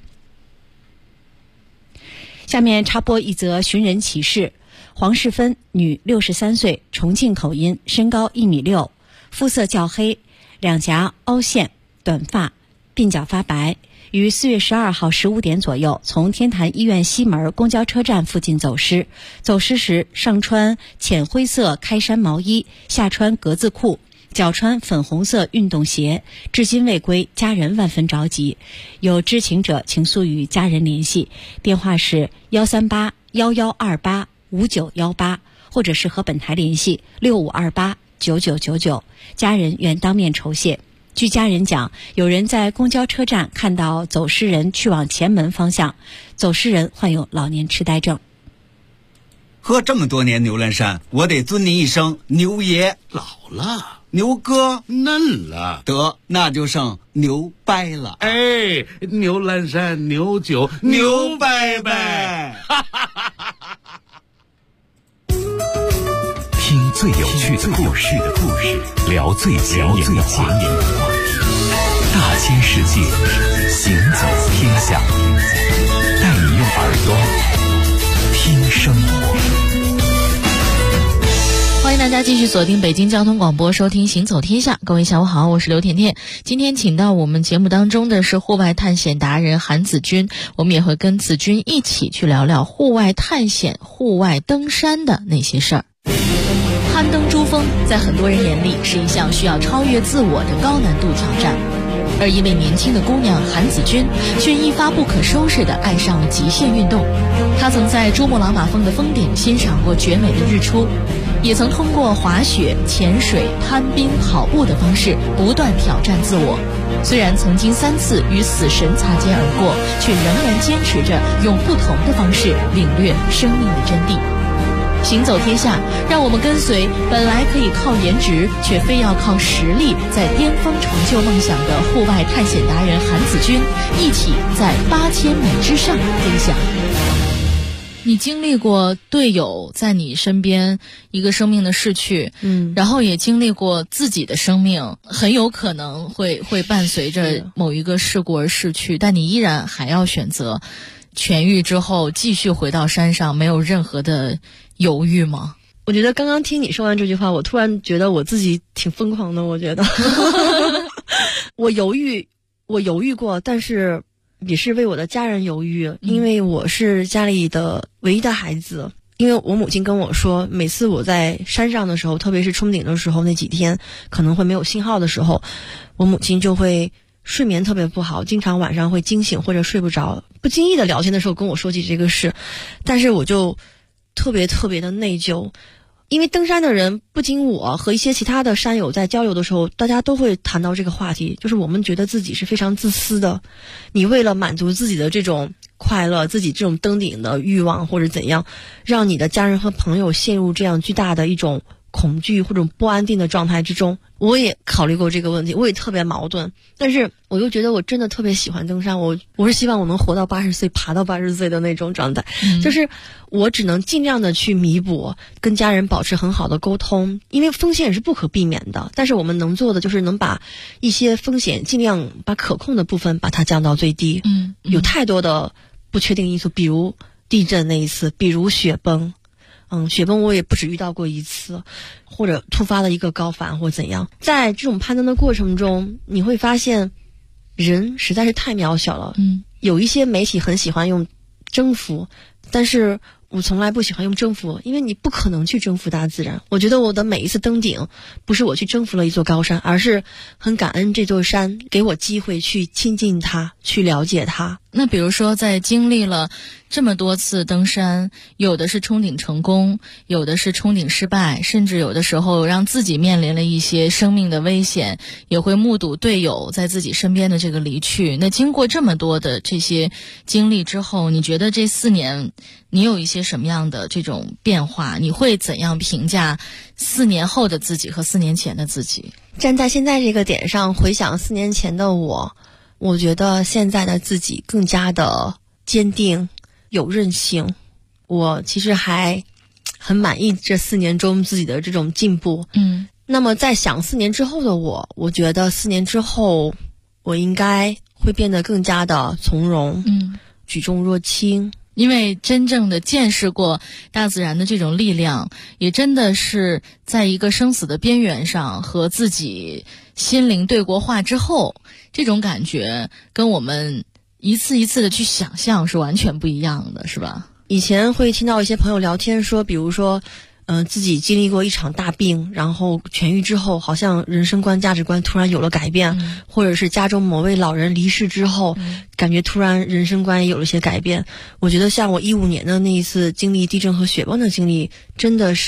下面插播一则寻人启事。黄世芬，女，63岁，重庆口音，身高1.6米，肤色较黑，两颊凹陷，短发，鬓角发白。于4月12号15点左右，从天坛医院西门公交车站附近走失。走失时上穿浅灰色开衫毛衣，下穿格子裤，脚穿粉红色运动鞋，至今未归，家人万分着急。有知情者请速与家人联系，电话是138-1128-5918，或者是和本台联系6528 9999，家人愿当面酬谢。据家人讲，有人在公交车站看到走失人去往前门方向，走失人患有老年痴呆症。 喝这么多年牛栏山，我得尊您一声牛爷。 老了， 牛哥嫩了， 得那就剩牛掰了。 哎，牛栏山牛酒牛掰掰， 听最有趣的故事，聊最前沿的话题，大千世界，行走天下，带你用耳朵听生活。 欢迎大家继续锁定北京交通广播，收听行走天下。各位下午好，我是刘甜甜。今天请到我们节目当中的是户外探险达人韩子君，我们也会跟子君一起去聊聊户外探险、户外登山的那些事儿。攀登珠峰在很多人眼里是一项需要超越自我的高难度挑战，而一位年轻的姑娘韩子君却一发不可收拾地爱上了极限运动。她曾在珠穆朗玛峰的峰顶欣赏过绝美的日出，也曾通过滑雪、潜水、攀冰、跑步的方式不断挑战自我。虽然曾经3次与死神擦肩而过，却仍然坚持着用不同的方式领略生命的真谛。行走天下，让我们跟随本来可以靠颜值，却非要靠实力在巅峰成就梦想的户外探险达人韩子君，一起在8000米之上飞翔。你经历过队友在你身边一个生命的逝去，然后也经历过自己的生命很有可能会伴随着某一个事故而逝去，但你依然还要选择痊愈之后继续回到山上，没有任何的犹豫吗？ 我觉得刚刚听你说完这句话，我突然觉得我自己挺疯狂的。我觉得我犹豫过，但是也是为我的家人犹豫，因为我是家里的唯一的孩子。因为我母亲跟我说，每次我在山上的时候，特别是冲顶的时候，那几天可能会没有信号的时候，我母亲就会睡眠特别不好，经常晚上会惊醒或者睡不着，不经意的聊天的时候跟我说起这个事，但是我就特别的内疚。因为登山的人，不仅我和一些其他的山友在交流的时候，大家都会谈到这个话题，就是我们觉得自己是非常自私的。你为了满足自己的这种快乐，自己这种登顶的欲望或者怎样，让你的家人和朋友陷入这样巨大的一种恐惧或者不安定的状态之中。我也考虑过这个问题，我也特别矛盾，但是我又觉得我真的特别喜欢登山，我是希望我能活到80岁，爬到80岁的那种状态。就是我只能尽量的去弥补，跟家人保持很好的沟通，因为风险是不可避免的，但是我们能做的就是能把一些风险尽量把可控的部分把它降到最低。有太多的不确定因素，比如地震那一次，比如雪崩。雪崩我也不止遇到过一次，或者突发的一个高反或怎样。在这种攀登的过程中，你会发现人实在是太渺小了。有一些媒体很喜欢用征服，但是我从来不喜欢用征服，因为你不可能去征服大自然。我觉得我的每一次登顶，不是我去征服了一座高山，而是很感恩这座山给我机会去亲近它，去了解它。 那比如说在经历了这么多次登山，有的是冲顶成功，有的是冲顶失败，甚至有的时候让自己面临了一些生命的危险，也会目睹队友在自己身边的这个离去。那经过这么多的这些经历之后，你觉得这4年你有一些什么样的这种变化？你会怎样评价4年后的自己和4年前的自己？ 站在现在这个点上回想4年前的我觉得现在的自己更加的坚定，有韧性。我其实还很满意这4年中自己的这种进步。那么在想4年之后的我觉得4年之后我应该会变得更加的从容，举重若轻。 因为真正的见识过大自然的这种力量，也真的是在一个生死的边缘上和自己心灵对过话之后，这种感觉跟我们一次一次的去想象是完全不一样的，是吧？ 以前会听到一些朋友聊天说，比如说自己经历过一场大病，然后痊愈之后好像人生观价值观突然有了改变，或者是家中某位老人离世之后，感觉突然人生观也有了些改变。我觉得像我15年的那一次经历地震和雪崩的经历，真的是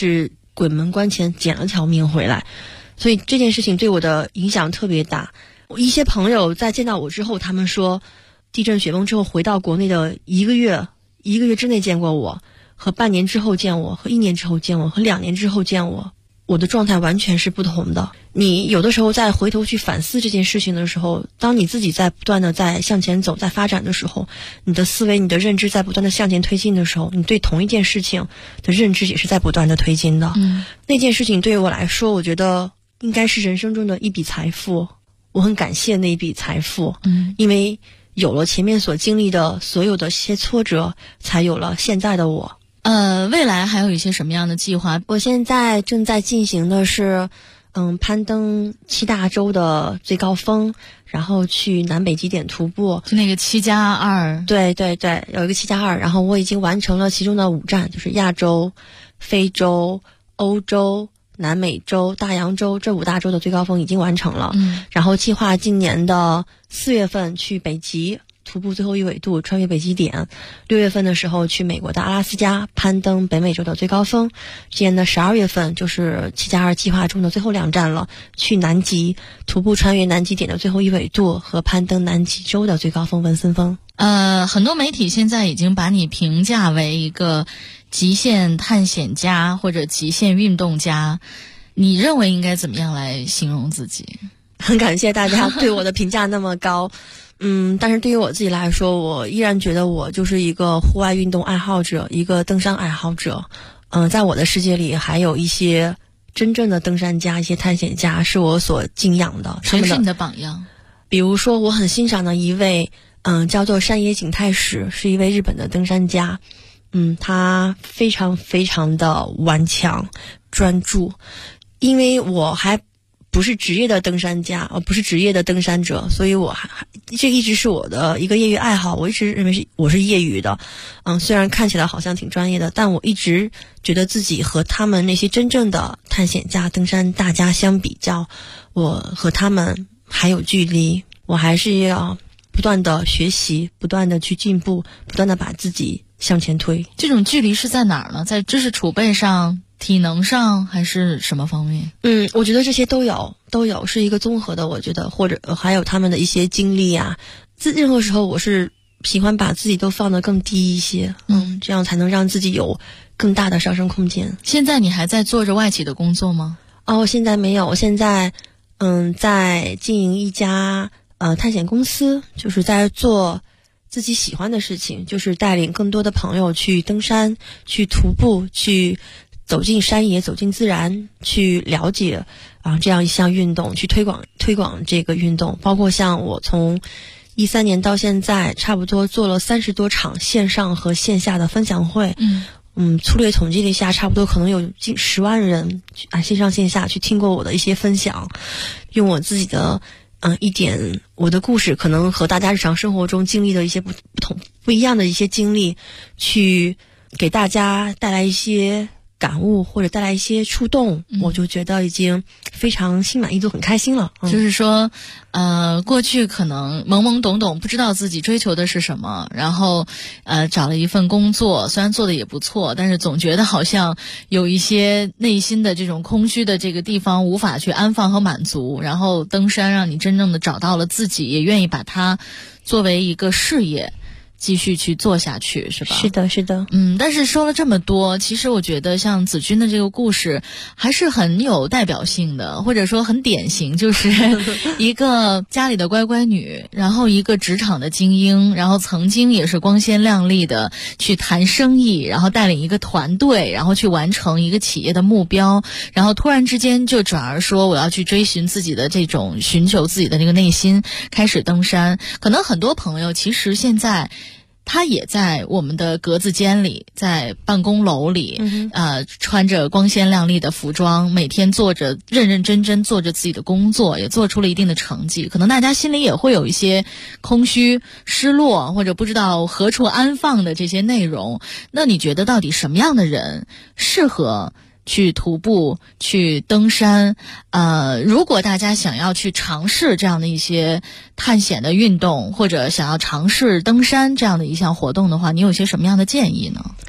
鬼门关前捡了条命回来，所以这件事情对我的影响特别大。一些朋友在见到我之后，他们说地震雪崩之后回到国内的一个月之内见过我，和半年之后见我，和1年之后见我，和2年之后见我，我的状态完全是不同的。你有的时候在回头去反思这件事情的时候，当你自己在不断的在向前走，在发展的时候，你的思维你的认知在不断的向前推进的时候，你对同一件事情的认知也是在不断的推进的。那件事情对于我来说，我觉得应该是人生中的一笔财富，我很感谢那一笔财富，因为有了前面所经历的所有的些挫折，才有了现在的我。 未来还有一些什么样的计划？ 我现在正在进行的是攀登7大洲的最高峰，然后去南北极点徒步， 就那个7+2。 对对对，有一个7+2，然后我已经完成了其中的5站，就是亚洲、非洲、欧洲、南美洲、大洋洲这5大洲的最高峰已经完成了。然后计划今年的4月份去北极徒步最后一纬度，穿越北极点；6月份的时候去美国的阿拉斯加攀登北美洲的最高峰；今年的12月份就是7+2计划中的最后2站了，去南极徒步穿越南极点的最后一纬度和攀登南极洲的最高峰文森峰。 很多媒体现在已经把你评价为一个极限探险家或者极限运动家，你认为应该怎么样来形容自己？ 很感谢大家对我的评价那么高。但是对于我自己来说，我依然觉得我就是一个户外运动爱好者，一个登山爱好者。在我的世界里还有一些真正的登山家，一些探险家是我所敬仰的。 谁是你的榜样？ 比如说我很欣赏的一位叫做山野景太史，是一位日本的登山家。他非常非常的顽强专注，因为我还不是职业的登山家，不是职业的登山者，所以这一直是我的一个业余爱好。我一直认为我是业余的，虽然看起来好像挺专业的，但我一直觉得自己和他们那些真正的探险家、登山大家相比较，我和他们还有距离。我还是要不断的学习，不断的去进步，不断的把自己向前推。 这种距离是在哪儿呢？在知识储备上、体能上，还是什么方面？ 我觉得这些都有，是一个综合的。我觉得或者还有他们的一些经历啊。任何时候我是喜欢把自己都放得更低一些，这样才能让自己有更大的上升空间。 现在你还在做着外企的工作吗？ 我现在没有，我现在在经营一家探险公司，就是在做自己喜欢的事情，就是带领更多的朋友去登山、去徒步、去走进山野、走进自然，去了解这样一项运动，去推广这个运动。包括像我从13年到现在，差不多做了30多场线上和线下的分享会。粗略统计了一下，差不多可能有近10万人线上线下去听过我的一些分享，用我自己的一点我的故事，可能和大家日常生活中经历的一些不一样的一些经历，去给大家带来一些感悟或者带来一些触动，我就觉得已经非常心满意足，很开心了。 就是说过去可能懵懵懂懂不知道自己追求的是什么，然后找了一份工作，虽然做的也不错，但是总觉得好像有一些内心的这种空虚的这个地方无法去安放和满足，然后登山让你真正的找到了自己，也愿意把它作为一个事业继续去做下去，是吧？ 是的，是的。 但是说了这么多，其实我觉得像子君的这个故事还是很有代表性的，或者说很典型，就是一个家里的乖乖女，然后一个职场的精英，然后曾经也是光鲜亮丽的去谈生意，然后带领一个团队，然后去完成一个企业的目标，然后突然之间就转而说我要去追寻自己的这种寻求自己的那个内心，开始登山。可能很多朋友其实现在他也在我们的格子间里，在办公楼里，穿着光鲜亮丽的服装，每天做着认认真真做着自己的工作，也做出了一定的成绩。可能大家心里也会有一些空虚、失落，或者不知道何处安放的这些内容。那你觉得到底什么样的人适合去徒步、去登山？如果大家想要去尝试这样的一些探险的运动，或者想要尝试登山这样的一项活动的话，你有些什么样的建议呢？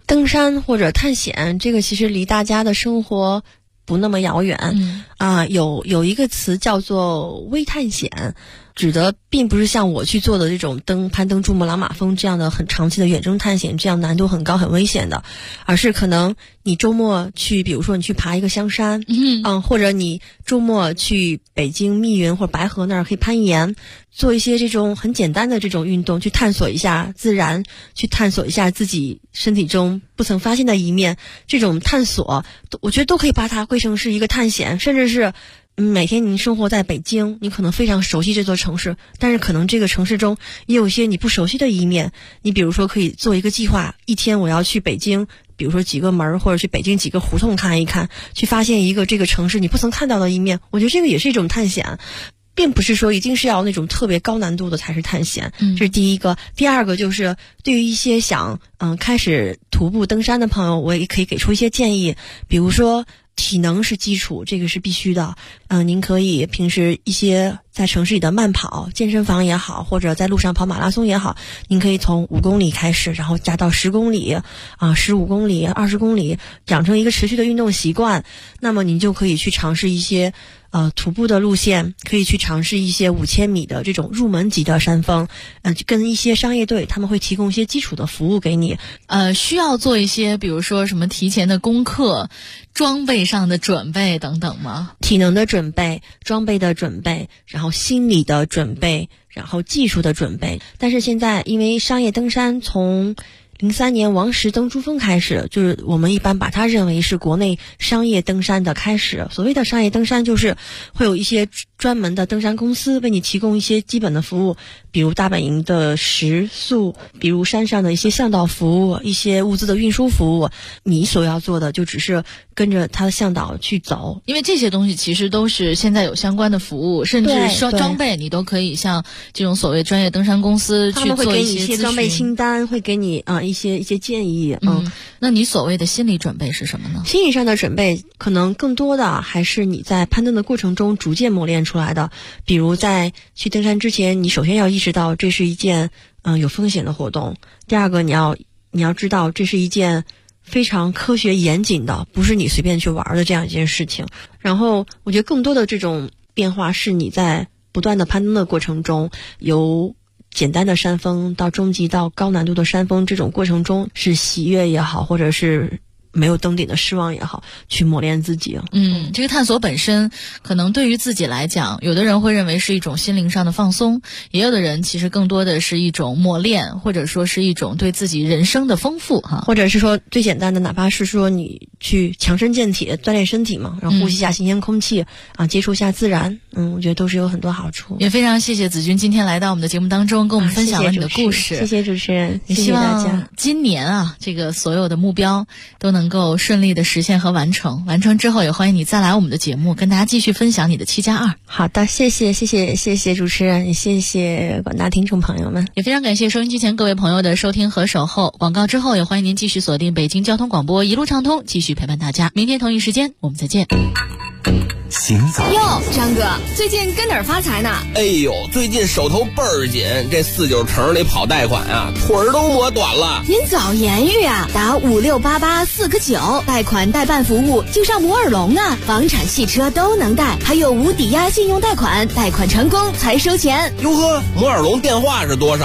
登山或者探险，这个其实离大家的生活不那么遥远。有一个词叫做微探险，指的并不是像我去做的这种攀登珠穆朗玛峰这样的很长期的远征探险，这样难度很高很危险的，而是可能你周末去，比如说你去爬一个香山，或者你周末去北京密云或者白河那儿可以攀岩，做一些这种很简单的这种运动，去探索一下自然，去探索一下自己身体中不曾发现的一面。这种探索我觉得都可以把它归成是一个探险，甚至是每天您生活在北京，你可能非常熟悉这座城市，但是可能这个城市中也有一些你不熟悉的一面。你比如说可以做一个计划，一天我要去北京，比如说几个门或者去北京几个胡同看一看，去发现一个这个城市你不曾看到的一面。我觉得这个也是一种探险，并不是说一定是要那种特别高难度的才是探险。这是第一个。第二个就是对于一些想开始徒步登山的朋友，我也可以给出一些建议。比如说体能是基础，这个是必须的。您可以平时一些在城市里的慢跑，健身房也好，或者在路上跑马拉松也好，您可以从5公里开始，然后加到10公里15公里、20公里，养成一个持续的运动习惯。那么您就可以去尝试一些徒步的路线，可以去尝试一些5000米的这种入门级的山峰，跟一些商业队他们会提供一些基础的服务给你。 需要做一些比如说什么提前的功课、装备上的准备等等吗？ 体能的准备、装备的准备，然后心理的准备，然后技术的准备。但是现在因为商业登山从03年王石登珠峰开始，就是我们一般把它认为是国内商业登山的开始。所谓的商业登山就是会有一些专门的登山公司为你提供一些基本的服务，比如大本营的食宿，比如山上的一些向导服务，一些物资的运输服务。你所要做的就只是跟着他的向导去走， 因为这些东西其实都是现在有相关的服务，甚至说装备你都可以像这种所谓专业登山公司去做一些咨询。他们会给你一些装备清单，会给你一些建议。 那你所谓的心理准备是什么呢？ 心理上的准备可能更多的还是你在攀登的过程中逐渐磨练出来的。比如在去登山之前，你首先要意识到这是一件有风险的活动。第二个，你要知道这是一件非常科学严谨的，不是你随便去玩的这样一件事情。然后我觉得更多的这种变化是你在不断的攀登的过程中，由简单的山峰到中级到高难度的山峰，这种过程中是喜悦也好，或者是没有登顶的失望也好，去磨练自己。 这个探索本身可能对于自己来讲，有的人会认为是一种心灵上的放松，也有的人其实更多的是一种磨练，或者说是一种对自己人生的丰富或者是说最简单的，哪怕是说你去强身健体锻炼身体嘛，然后呼吸一下新鲜空气接触一下自然，我觉得都是有很多好处。 也非常谢谢子君今天来到我们的节目当中，跟我们分享了你的故事。 谢谢主持人， 也希望今年这个所有的目标都能够顺利的实现和完成之后，也欢迎你再来我们的节目跟大家继续分享你的7+2。 好的，谢谢主持人，也谢谢广大听众朋友们， 也非常感谢收音机前各位朋友的收听和守候。广告之后也欢迎您继续锁定北京交通广播一路畅通，继续陪伴大家。明天同一时间我们再见。 行走哟，张哥，最近跟哪儿发财呢？ 哎呦，最近手头倍儿紧，这49城里跑贷款腿儿都磨短了。 您早言语打5688-4个9，贷款代办服务就上摩尔龙房产、汽车都能贷，还有无抵押信用贷款，贷款成功才收钱。 哟呵，摩尔龙电话是多少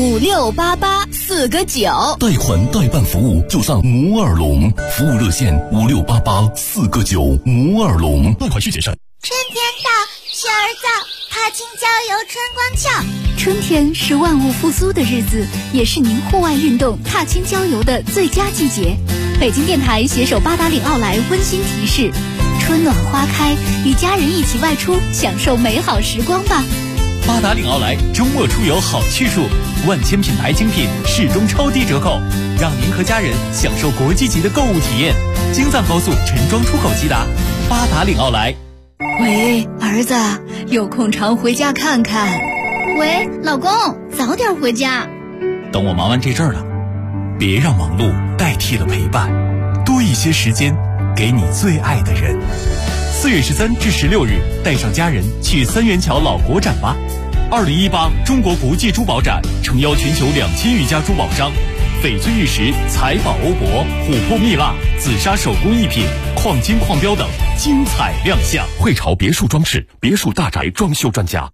？5688-4个9。 贷款代办服务就上摩尔龙，服务热线5688-4个9，摩尔龙，贷款需谨慎。 春天到，雪儿早，踏青郊游春光俏。 春天是万物复苏的日子，也是您户外运动、踏青郊游的最佳季节。北京电台携手八达岭奥莱温馨提示：春暖花开，与家人一起外出，享受美好时光吧。 八达岭奥莱周末出游好去处，万千品牌精品适中超低折扣，让您和家人享受国际级的购物体验。京藏高速陈庄出口即达，八达岭奥莱。 喂，儿子，有空常回家看看。 喂，老公，早点回家。 等我忙完这阵儿了，别让忙碌代替了陪伴，多一些时间给你最爱的人。4月13至16日，带上家人去三元桥老国展吧。2018中国国际珠宝展诚邀全球2000余家珠宝商， 翡翠玉石、财宝欧泊、琥珀蜜蜡、紫砂手工艺品、矿金矿标等精彩亮相。 汇潮别墅装饰，别墅大宅装修专家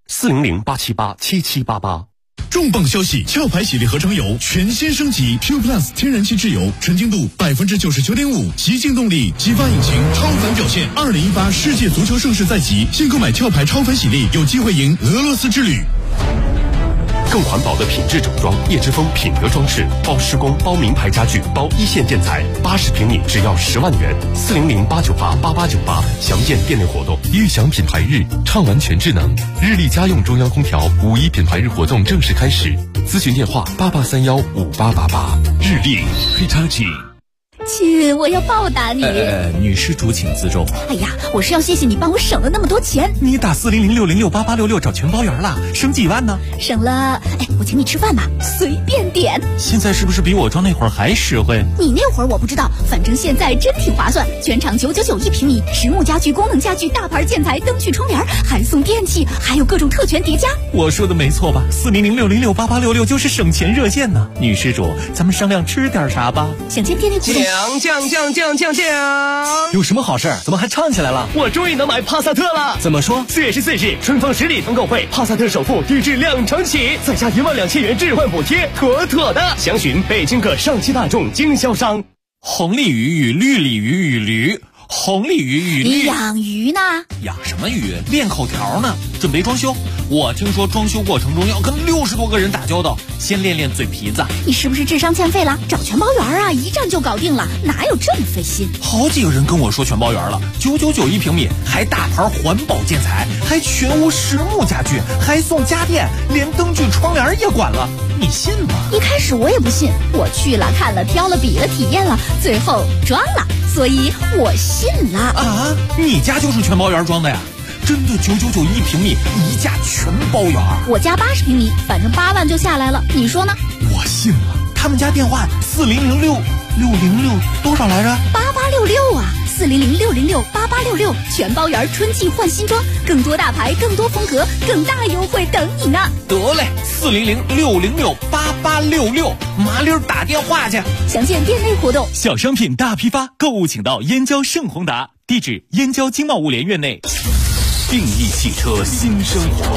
，400-878-7788。 重磅消息！壳牌洗涤合成油全新升级 ，Pure Plus 天然气质油，纯净度99.5%，极净动力，激发引擎，超凡表现。2018世界足球盛世在即，现购买壳牌超凡洗涤，有机会赢俄罗斯之旅。 更环保的品质整装，叶之峰品德装饰，包施工，包名牌家具，包一线建材，80平米只要10万元，400-898-8898，详见店内活动。 悦享品牌日，畅玩全智能，日立家用中央空调5·1品牌日活动正式开始，咨询电话88315888。日立 Hitachi。 亲，我要报答你。 女施主请自重。 哎呀，我是要谢谢你帮我省了那么多钱。 你打400-606-8866找全包圆了，省几万呢？ 省了，我请你吃饭吧，随便点。 现在是不是比我装那会儿还实惠？ 你那会儿我不知道，反正现在真挺划算。全场999一平米，实木家具、功能家具、大牌建材、灯具、窗帘，还送电器，还有各种特权叠加。 我说的没错吧？400-606-8866就是省钱热线呢。女施主，咱们商量吃点啥吧？ 想见店内活动。 酱， 有什么好事？怎么还唱起来了？ 我终于能买帕萨特了。 怎么说 ？4月14日，春风10里团购会，帕萨特首付低至2成起，再加12000元置换补贴，妥妥的。详询北京各上汽大众经销商。 红鲤鱼与绿鲤鱼与驴，红鲤鱼与绿。 你养鱼呢？ 养什么鱼？练口条呢。准备装修。我听说装修过程中要跟60多个人打交道，先练练嘴皮子。 你是不是智商欠费了？找全包圆啊，一站就搞定了，哪有这么费心？ 好几个人跟我说全包圆了，999一平米，还大牌环保建材，还全屋实木家具，还送家电，连灯具窗帘也管了，你信吗？ 一开始我也不信，我去了看了挑了比了体验了，最后装了，所以我信了。 啊，你家就是全包圆装的呀？真的999一平米，一价全包圆。 我家80平米，反正8万就下来了，你说呢？ 我信了。他们家电话4006606多少来着 ？8866啊，400668866，全包圆春季换新装，更多大牌，更多风格，更大优惠等你呢。 得嘞，400668866，麻溜打电话去。 详见店内活动。 小商品大批发，购物请到燕郊盛宏达，地址燕郊经贸物联院内。 定义汽车新生活，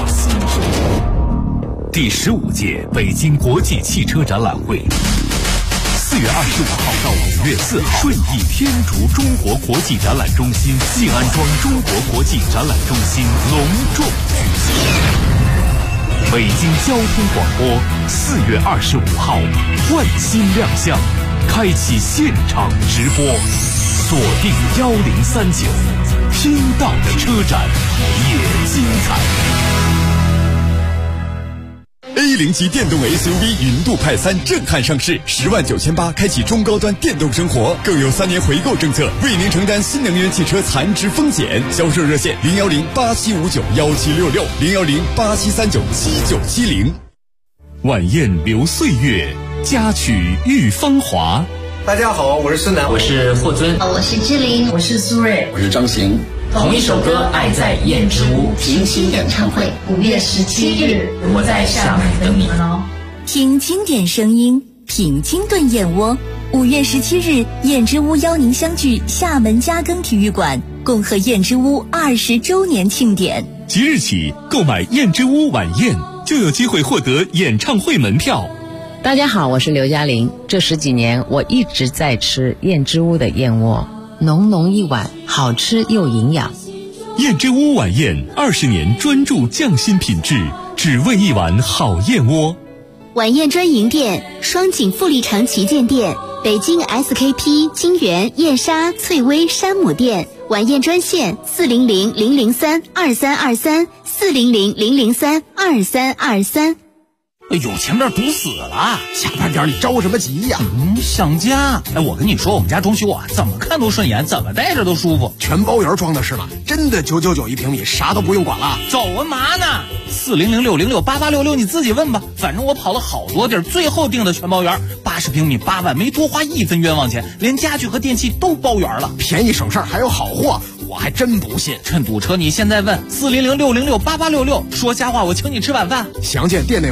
第15届北京国际汽车展览会，4月25号到5月4号，顺义天竺中国国际展览中心静安庄中国国际展览中心隆重举行。北京交通广播4月25号换新亮相，开启现场直播，锁定1039。听到的车展也精彩。 A0级电动 SUV 云度派3震撼上市，10.98万开启中高端电动生活，更有3年回购政策，为您承担新能源汽车残值风险。销售热线010-8759-1766，010-8739-7970。 晚宴留岁月，佳曲遇芳华。 大家好，我是孙楠， 我是霍尊， 我是志玲， 我是苏芮， 我是张行。 同一首歌，爱在燕之屋平行演唱会，5月17日， 我在厦门等你们哦。 听经典声音，品清炖燕窝。5月17日，燕之屋邀您相聚厦门嘉庚体育馆，共贺燕之屋20周年庆典。 即日起购买燕之屋晚宴，就有机会获得演唱会门票。 大家好，我是刘嘉玲。这10几年，我一直在吃燕之屋的燕窝，浓浓一碗，好吃又营养。 燕之屋晚宴20年专注匠心品质，只为一碗好燕窝。 晚宴专营店：双井富力城旗舰店、北京 SKP 金源燕莎翠微山姆店。晚宴专线400-003-2323，400-003-2323。 哎呦，前面堵死了， 下半点你着什么急呀？ 想家。我跟你说，我们家装修啊，怎么看都顺眼，怎么待着都舒服。 全包圆装的是了，真的999一平米，啥都不用管了。 走啊嘛呢？400-606-8866，你自己问吧。反正我跑了好多地儿，最后定的全包圆，80平米8万，没多花1分冤枉钱，连家具和电器都包圆了， 便宜省事儿，还有好货。我还真不信。 趁堵车，你现在问400-606-8866，说瞎话我请你吃晚饭。 详见店内